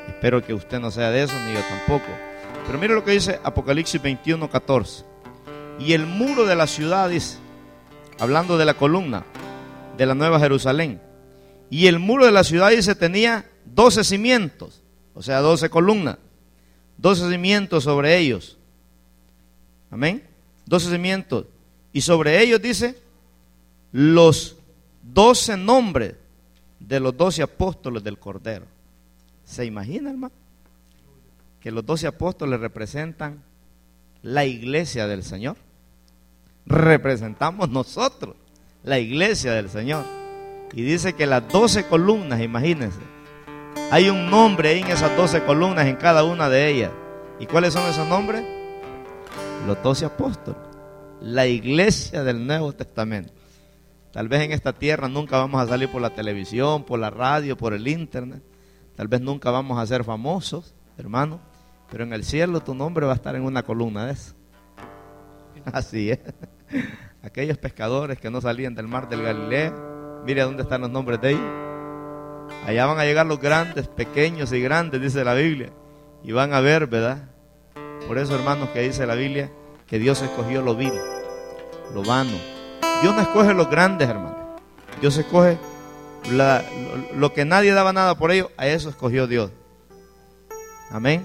Espero que usted no sea de eso, ni yo tampoco. Pero mire lo que dice Apocalipsis veintiuno, catorce. Y el muro de la ciudad, dice, hablando de la columna de la Nueva Jerusalén. Y el muro de la ciudad, dice, tenía doce cimientos, o sea, doce columnas, doce cimientos sobre ellos. Amén. doce cimientos. Y sobre ellos, dice, los doce nombres de los doce apóstoles del Cordero. ¿Se imagina, hermano? Que los doce apóstoles representan la iglesia del Señor. Representamos nosotros la iglesia del Señor. Y dice que las doce columnas, imagínense, hay un nombre ahí en esas doce columnas, en cada una de ellas. ¿Y cuáles son esos nombres? Los doce apóstoles, la iglesia del Nuevo Testamento. Tal vez en esta tierra nunca vamos a salir por la televisión, por la radio, por el internet. Tal vez nunca vamos a ser famosos, hermano, pero en el cielo tu nombre va a estar en una columna de eso. Así es. Aquellos pescadores que no salían del mar del Galilea, mire dónde están los nombres de ellos. Allá van a llegar los grandes, pequeños y grandes, dice la Biblia, y van a ver, ¿verdad? Por eso, hermanos, que dice la Biblia que Dios escogió lo vil, lo vano. Dios no escoge los grandes, hermano. Dios escoge la, lo, lo que nadie daba nada por ello, a eso escogió Dios. Amén.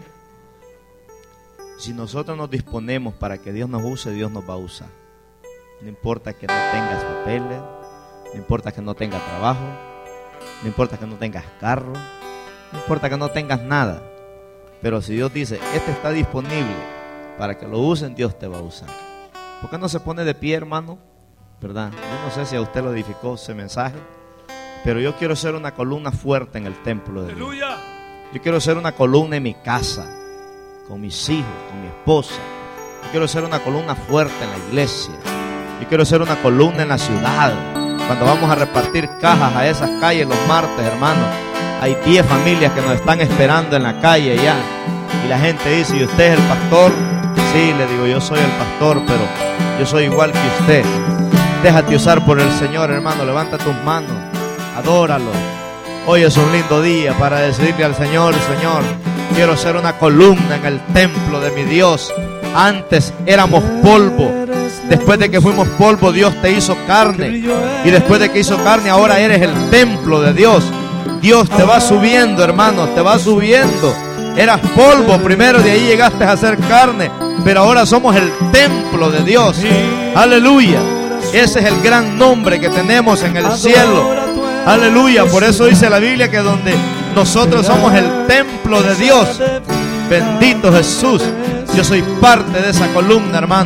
Si nosotros nos disponemos para que Dios nos use, Dios nos va a usar. No importa que no tengas papeles, no importa que no tengas trabajo, no importa que no tengas carro, no importa que no tengas nada. Pero si Dios dice, este está disponible para que lo usen, Dios te va a usar. ¿Por qué no se pone de pie, hermano? ¿Verdad? Yo no sé si a usted lo edificó ese mensaje, pero yo quiero ser una columna fuerte en el templo de Dios. Yo quiero ser una columna en mi casa, con mis hijos, con mi esposa. Yo quiero ser una columna fuerte en la iglesia. Yo quiero ser una columna en la ciudad. Cuando vamos a repartir cajas a esas calles los martes, hermano, hay diez familias que nos están esperando en la calle ya. Y la gente dice, ¿y usted es el pastor? Sí, le digo, yo soy el pastor, pero yo soy igual que usted. Déjate usar por el Señor, hermano. Levanta tus manos, adóralo. Hoy es un lindo día para decirle al Señor, Señor, quiero ser una columna en el templo de mi Dios. Antes éramos polvo. Después de que fuimos polvo, Dios te hizo carne. Y después de que hizo carne, ahora eres el templo de Dios. Dios te va subiendo, hermano, te va subiendo. Eras polvo primero, de ahí llegaste a ser carne, pero ahora somos el templo de Dios. Aleluya. Ese es el gran nombre que tenemos en el cielo. Aleluya. Por eso dice la Biblia que donde nosotros somos el templo de Dios. Bendito Jesús. Yo soy parte de esa columna, hermano.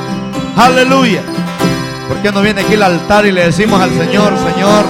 Aleluya. ¿Por qué no viene aquí al altar y le decimos al Señor, Señor,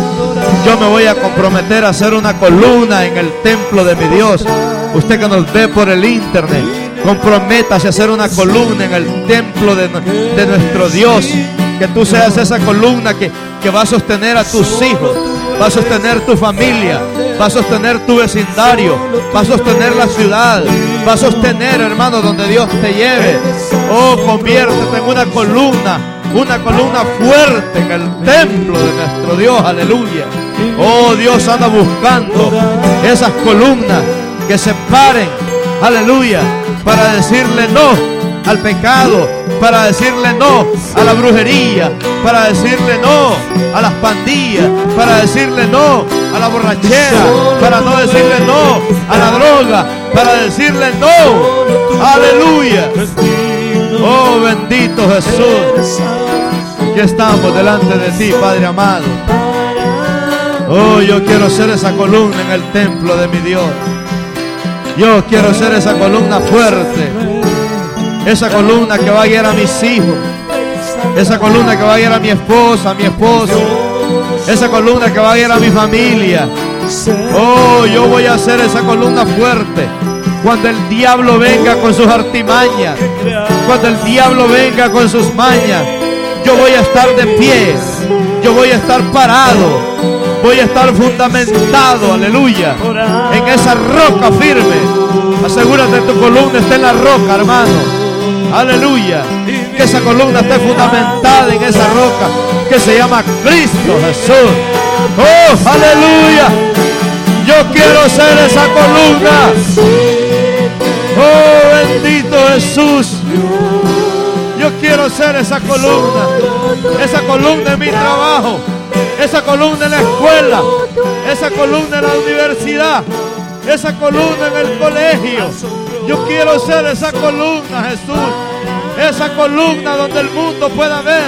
yo me voy a comprometer a ser una columna en el templo de mi Dios? Usted que nos ve por el internet, comprométase a ser una columna en el templo de, de nuestro Dios. Que tú seas esa columna que, que va a sostener a tus hijos, va a sostener tu familia, va a sostener tu vecindario, va a sostener la ciudad, va a sostener, hermano, donde Dios te lleve. Oh, conviértete en una columna, una columna fuerte en el templo de nuestro Dios. Aleluya. Oh, Dios anda buscando esas columnas que se paren, aleluya, para decirle no al pecado, para decirle no a la brujería, para decirle no a las pandillas, para decirle no a la borrachera, para no decirle no a la droga, para decirle no. Aleluya. Oh, bendito Jesús. Aquí estamos delante de ti, Padre amado. Oh, yo quiero ser esa columna en el templo de mi Dios. Yo quiero ser esa columna fuerte, esa columna que va a guiar a mis hijos, esa columna que va a guiar a mi esposa, a mi esposo, esa columna que va a guiar a mi familia. Oh, yo voy a ser esa columna fuerte. Cuando el diablo venga con sus artimañas, cuando el diablo venga con sus mañas, yo voy a estar de pie, yo voy a estar parado, voy a estar fundamentado, aleluya, en esa roca firme. Asegúrate que tu columna esté en la roca, hermano. Aleluya. Que esa columna esté fundamentada en esa roca que se llama Cristo Jesús. Oh, aleluya. Yo quiero ser esa columna. Oh, bendito Jesús. Yo quiero ser esa columna. Esa columna en mi trabajo. Esa columna en la escuela. Esa columna en la universidad. Esa columna en el colegio. Yo quiero ser esa columna, Jesús. Esa columna donde el mundo pueda ver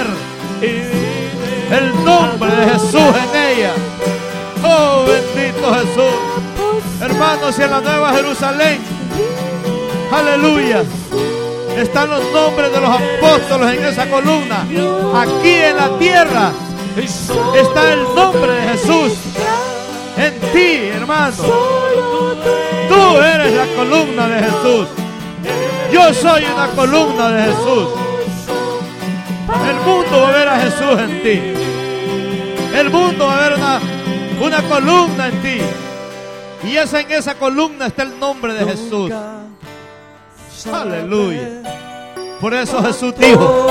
el nombre de Jesús en ella. Oh, bendito Jesús. Hermanos, y en la Nueva Jerusalén, aleluya, están los nombres de los apóstoles en esa columna. Aquí en la tierra está el nombre de Jesús en ti, hermano. Tú eres la columna de Jesús. Yo soy una columna de Jesús. El mundo va a ver a Jesús en ti. El mundo va a ver una, una columna en ti. Y esa, en esa columna está el nombre de Jesús. Aleluya. Por eso Jesús dijo: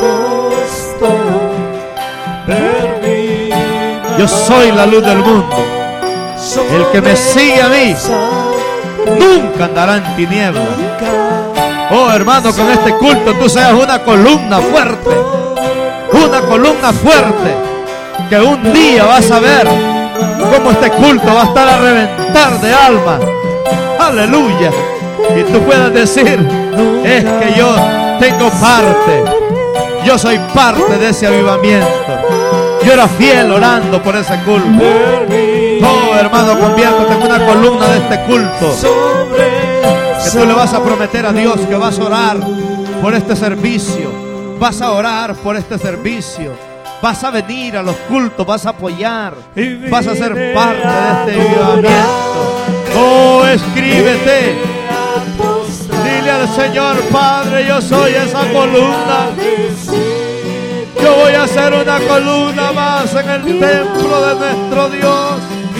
yo soy la luz del mundo. El que me sigue a mí nunca andará en tinieblas. Oh, hermano, con este culto tú seas una columna fuerte. Una columna fuerte. Que un día vas a ver cómo este culto va a estar a reventar de alma. Aleluya. Y tú puedas decir: es que yo tengo parte. Yo soy parte de ese avivamiento. Yo era fiel orando por ese culto. Oh, hermano, conviértete en una columna de este culto. Que tú le vas a prometer a Dios que vas a orar por este servicio. Vas a orar por este servicio. Vas a venir a los cultos, vas a apoyar. Vas a ser parte de este avivamiento. Oh, escríbete. Dile al Señor: Padre, yo soy esa columna. Yo voy a ser una columna más en el templo de nuestro Dios.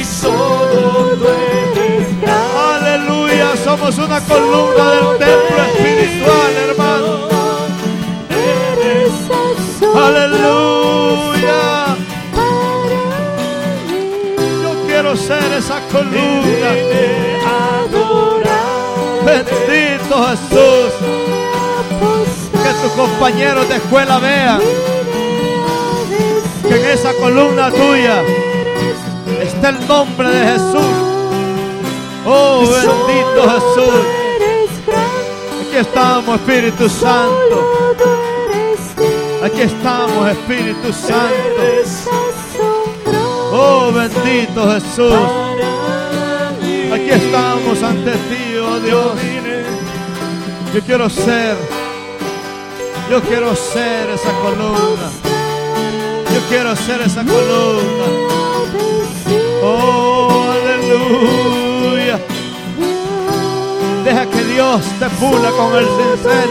Aleluya, somos una columna del templo espiritual, hermano. Aleluya. Yo quiero ser esa columna. Bendito Jesús. Que tus compañeros de escuela vean que en esa columna tuya está el nombre de Jesús. Oh, bendito Jesús. Aquí estamos, Espíritu Santo. Aquí estamos, Espíritu Santo. Oh, bendito Jesús. Aquí estamos ante ti, oh Dios. Yo quiero ser, yo quiero ser esa columna. Yo quiero ser esa columna. Oh, aleluya. Deja que Dios te pula con el cincel.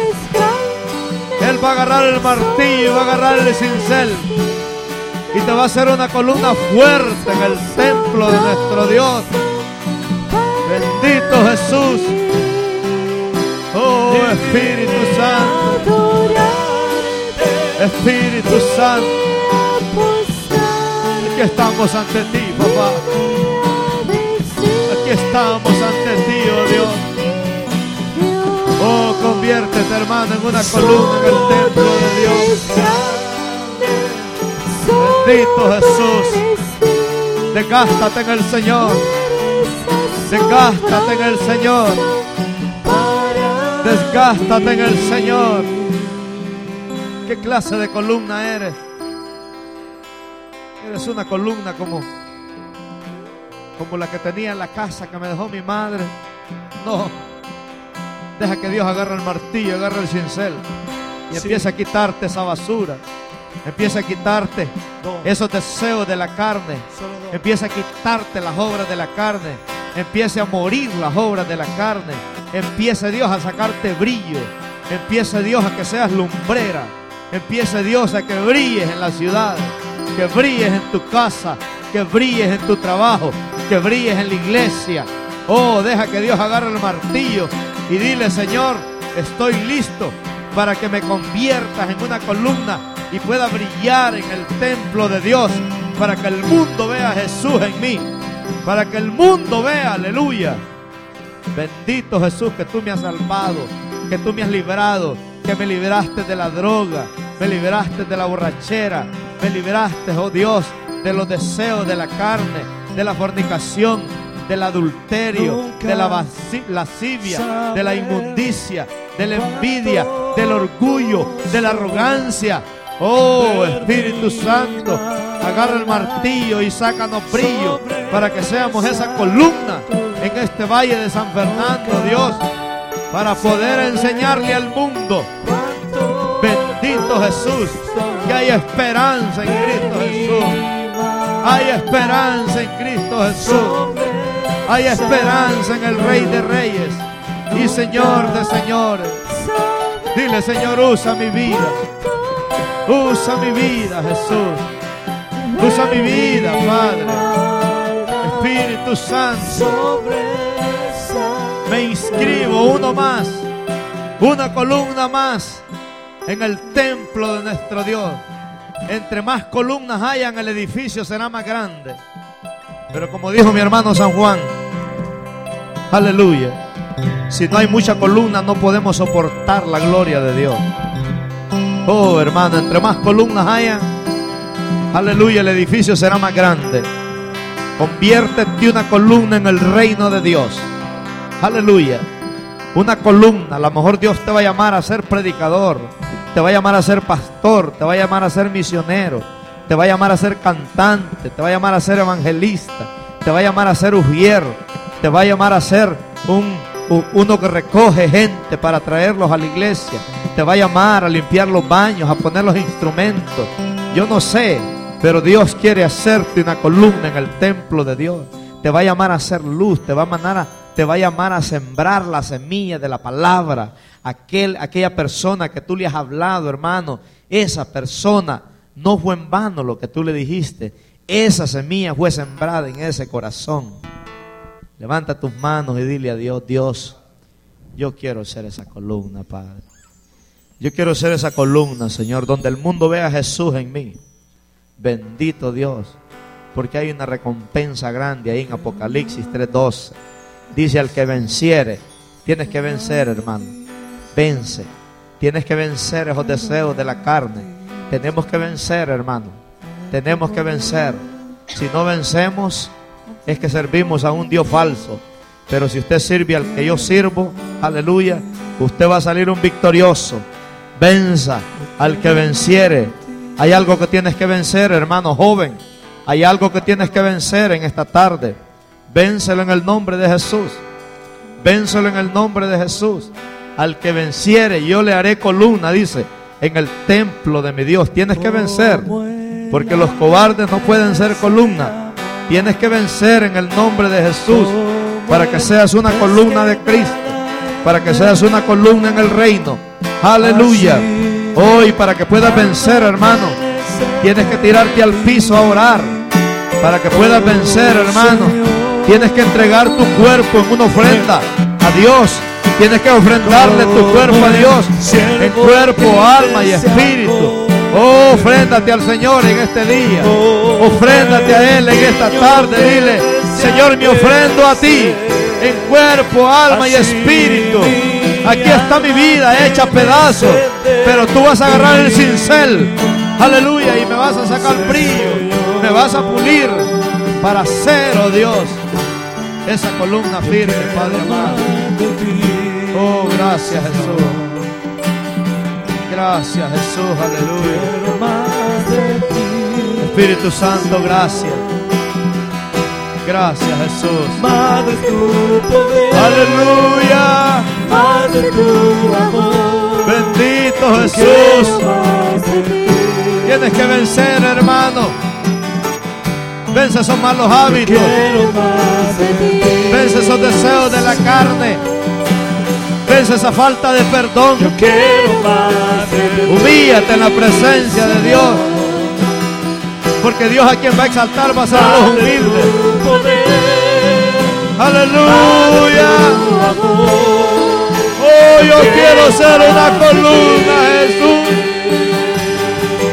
Él va a agarrar el martillo, va a agarrar el cincel y te va a hacer una columna fuerte en el templo de nuestro Dios. Bendito Jesús. Oh, Espíritu Santo. Espíritu Santo. Aquí estamos ante ti, papá. Aquí estamos ante ti, oh Dios. Oh, conviértete, hermano, en una columna en el templo de Dios. Bendito Jesús. Desgástate en el Señor. Desgástate en el Señor. Desgástate en el Señor. ¿Qué clase de columna eres? Eres una columna como, como la que tenía en la casa que me dejó mi madre. No. Deja que Dios agarre el martillo, agarre el cincel y sí. Empiece a quitarte esa basura. Empieza a quitarte esos deseos de la carne. Empieza a quitarte las obras de la carne. Empiece a morir las obras de la carne. Empiece Dios a sacarte brillo. Empiece Dios a que seas lumbrera. Empiece Dios a que brilles en la ciudad, que brilles en tu casa, que brilles en tu trabajo, que brilles en la iglesia. Oh, deja que Dios agarre el martillo y dile: Señor, estoy listo para que me conviertas en una columna y pueda brillar en el templo de Dios, para que el mundo vea a Jesús en mí. para que el mundo vea, aleluya. Bendito Jesús, que tú me has salvado, que tú me has librado, que me libraste de la droga, me libraste de la borrachera, me libraste, oh Dios, de los deseos de la carne, de la fornicación, del adulterio, de la lascivia, de la inmundicia, de la envidia, del orgullo, de la arrogancia. Oh Espíritu Santo, agarra el martillo y sácanos brillo para que seamos esa columna en este valle de San Fernando, Dios, para poder enseñarle al mundo. Bendito Jesús, que hay esperanza en Cristo Jesús. Hay esperanza en Cristo Jesús. Hay esperanza en el Rey de Reyes y Señor de Señores. Dile, Señor, usa mi vida. Usa mi vida, Jesús. Usa mi vida, Padre. Espíritu Santo. Me inscribo uno más, una columna más en el templo de nuestro Dios. Entre más columnas hayan, el edificio será más grande. Pero como dijo mi hermano San Juan, aleluya, si no hay mucha columna no podemos soportar la gloria de Dios. Oh hermano, entre más columnas hayan, aleluya, el edificio será más grande. Conviértete una columna en el reino de Dios. Aleluya. Una columna. A lo mejor Dios te va a llamar a ser predicador, te va a llamar a ser pastor, te va a llamar a ser misionero, te va a llamar a ser cantante, te va a llamar a ser evangelista, te va a llamar a ser ujier, te va a llamar a ser un, uno que recoge gente para traerlos a la iglesia, te va a llamar a limpiar los baños, a poner los instrumentos. Yo no sé, pero Dios quiere hacerte una columna en el templo de Dios. Te va a llamar a hacer luz, te va a mandar a, te va a llamar a sembrar la semilla de la palabra. Aquel, aquella persona que tú le has hablado, hermano, esa persona no fue en vano lo que tú le dijiste. Esa semilla fue sembrada en ese corazón. Levanta tus manos y dile a Dios: Dios, yo quiero ser esa columna, Padre. Yo quiero ser esa columna, Señor, donde el mundo vea a Jesús en mí. Bendito Dios, porque hay una recompensa grande ahí en Apocalipsis tres doce. Dice: al que venciere. Tienes que vencer, hermano. Vence. Tienes que vencer esos deseos de la carne. Tenemos que vencer, hermano. Tenemos que vencer. Si no vencemos, es que servimos a un Dios falso. Pero si usted sirve al que yo sirvo, aleluya, usted va a salir un victorioso. Venza al que venciere. Hay algo que tienes que vencer, hermano joven. Hay algo que tienes que vencer en esta tarde. Vénselo en el nombre de Jesús. Vénselo en el nombre de Jesús. Al que venciere, yo le haré columna, dice, en el templo de mi Dios. Tienes que vencer, porque los cobardes no pueden ser columna. Tienes que vencer en el nombre de Jesús, para que seas una columna de Cristo, para que seas una columna en el reino. Aleluya. Hoy, para que puedas vencer, hermano, tienes que tirarte al piso a orar. Para que puedas vencer, hermano, tienes que entregar tu cuerpo en una ofrenda a Dios. Tienes que ofrendarle tu cuerpo a Dios, en cuerpo, alma y espíritu. Oh, ofréndate al Señor en este día. Ofréndate a Él en esta tarde. Dile: Señor, me ofrendo a ti en cuerpo, alma y espíritu. Aquí está mi vida hecha pedazos, pero tú vas a agarrar el cincel, aleluya, y me vas a sacar brillo, me vas a pulir para hacer, oh Dios, esa columna firme, Padre amado. Oh, gracias Jesús. Gracias Jesús, aleluya. Espíritu Santo, gracias. Gracias Jesús. Más de tu poder, aleluya. más de tu amor. Bendito Jesús. Tienes que vencer, hermano. Vence esos malos hábitos. Vence esos deseos de la carne. Vence esa falta de perdón. Yo quiero más de ti. Humíllate en la presencia de Dios, porque Dios a quien va a exaltar va a ser a los humildes. Aleluya. Oh, yo quiero ser una columna, Jesús.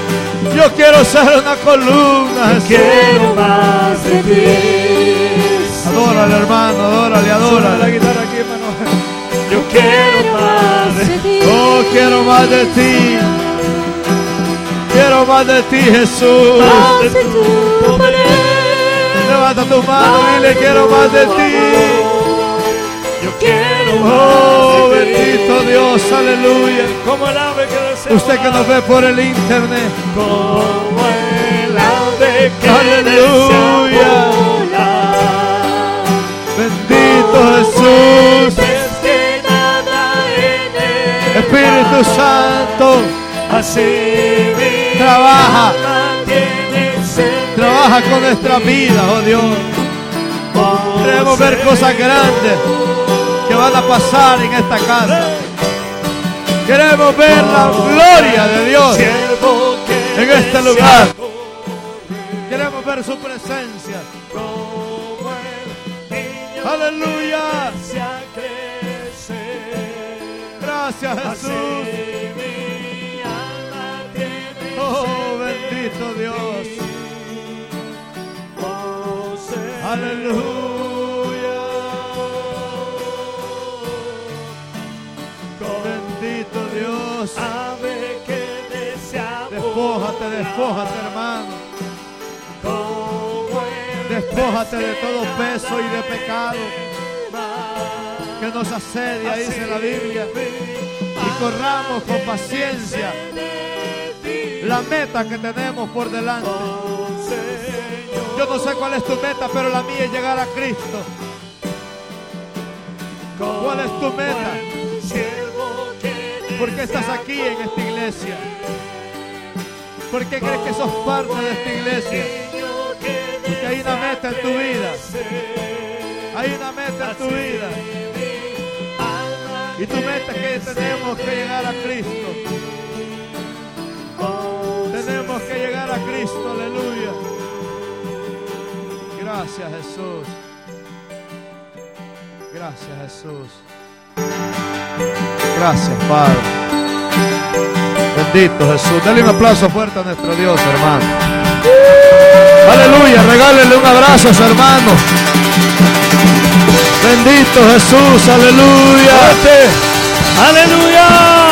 Yo quiero ser una columna, Jesús. Quiero más de ti. Adórale, hermano, adórale, Suena la adórale. guitarra aquí, hermano. Yo quiero más de ti. Oh, quiero más de ti. Quiero más de ti, Jesús. Más de tu poder. Levanta tu mano y dile, quiero más de ti. Yo quiero Oh, más de ti. bendito Dios, aleluya. Como el ave que desea Usted que nos ve por el internet, como el ave que Aleluya. desea volar. bendito Jesús, Es que nada en él. Espíritu Santo, Así mi Trabaja. alma tiene sed. trabaja con nuestra vida, oh Dios. Oh, Queremos ver Señor. cosas grandes que van a pasar en esta casa. Queremos ver la gloria de Dios Siervo que en este desea lugar. correr Queremos ver su presencia. como el niño Aleluya. que desea crecer. Gracias, Así Jesús. mi alma tiene Oh, sed de bendito Dios. ti. Oh, Señor. Aleluya. Bendito Dios. Ave que desea Despójate, volar despójate, hermano. como el Despójate de pez que todo peso y de nada pecado en el mar. que nos asedia, Así dice la Biblia. mi Y corramos con paciencia de ti, la meta que tenemos por delante. oh Señor. Yo no sé cuál es tu meta, pero la mía es llegar a Cristo. ¿Cuál es tu meta? ¿Por qué estás aquí en esta iglesia? ¿Por qué crees que sos parte de esta iglesia? Porque hay una meta en tu vida. Hay una meta en tu vida. Y tu meta es que tenemos que llegar a Cristo. Tenemos que llegar a Cristo, aleluya. Gracias, Jesús. Gracias, Jesús. Gracias, Padre. Bendito Jesús. Dale un aplauso fuerte a nuestro Dios, hermano. Aleluya. Regálenle un abrazo a su hermano. Bendito Jesús. Aleluya. ¡Aleluya!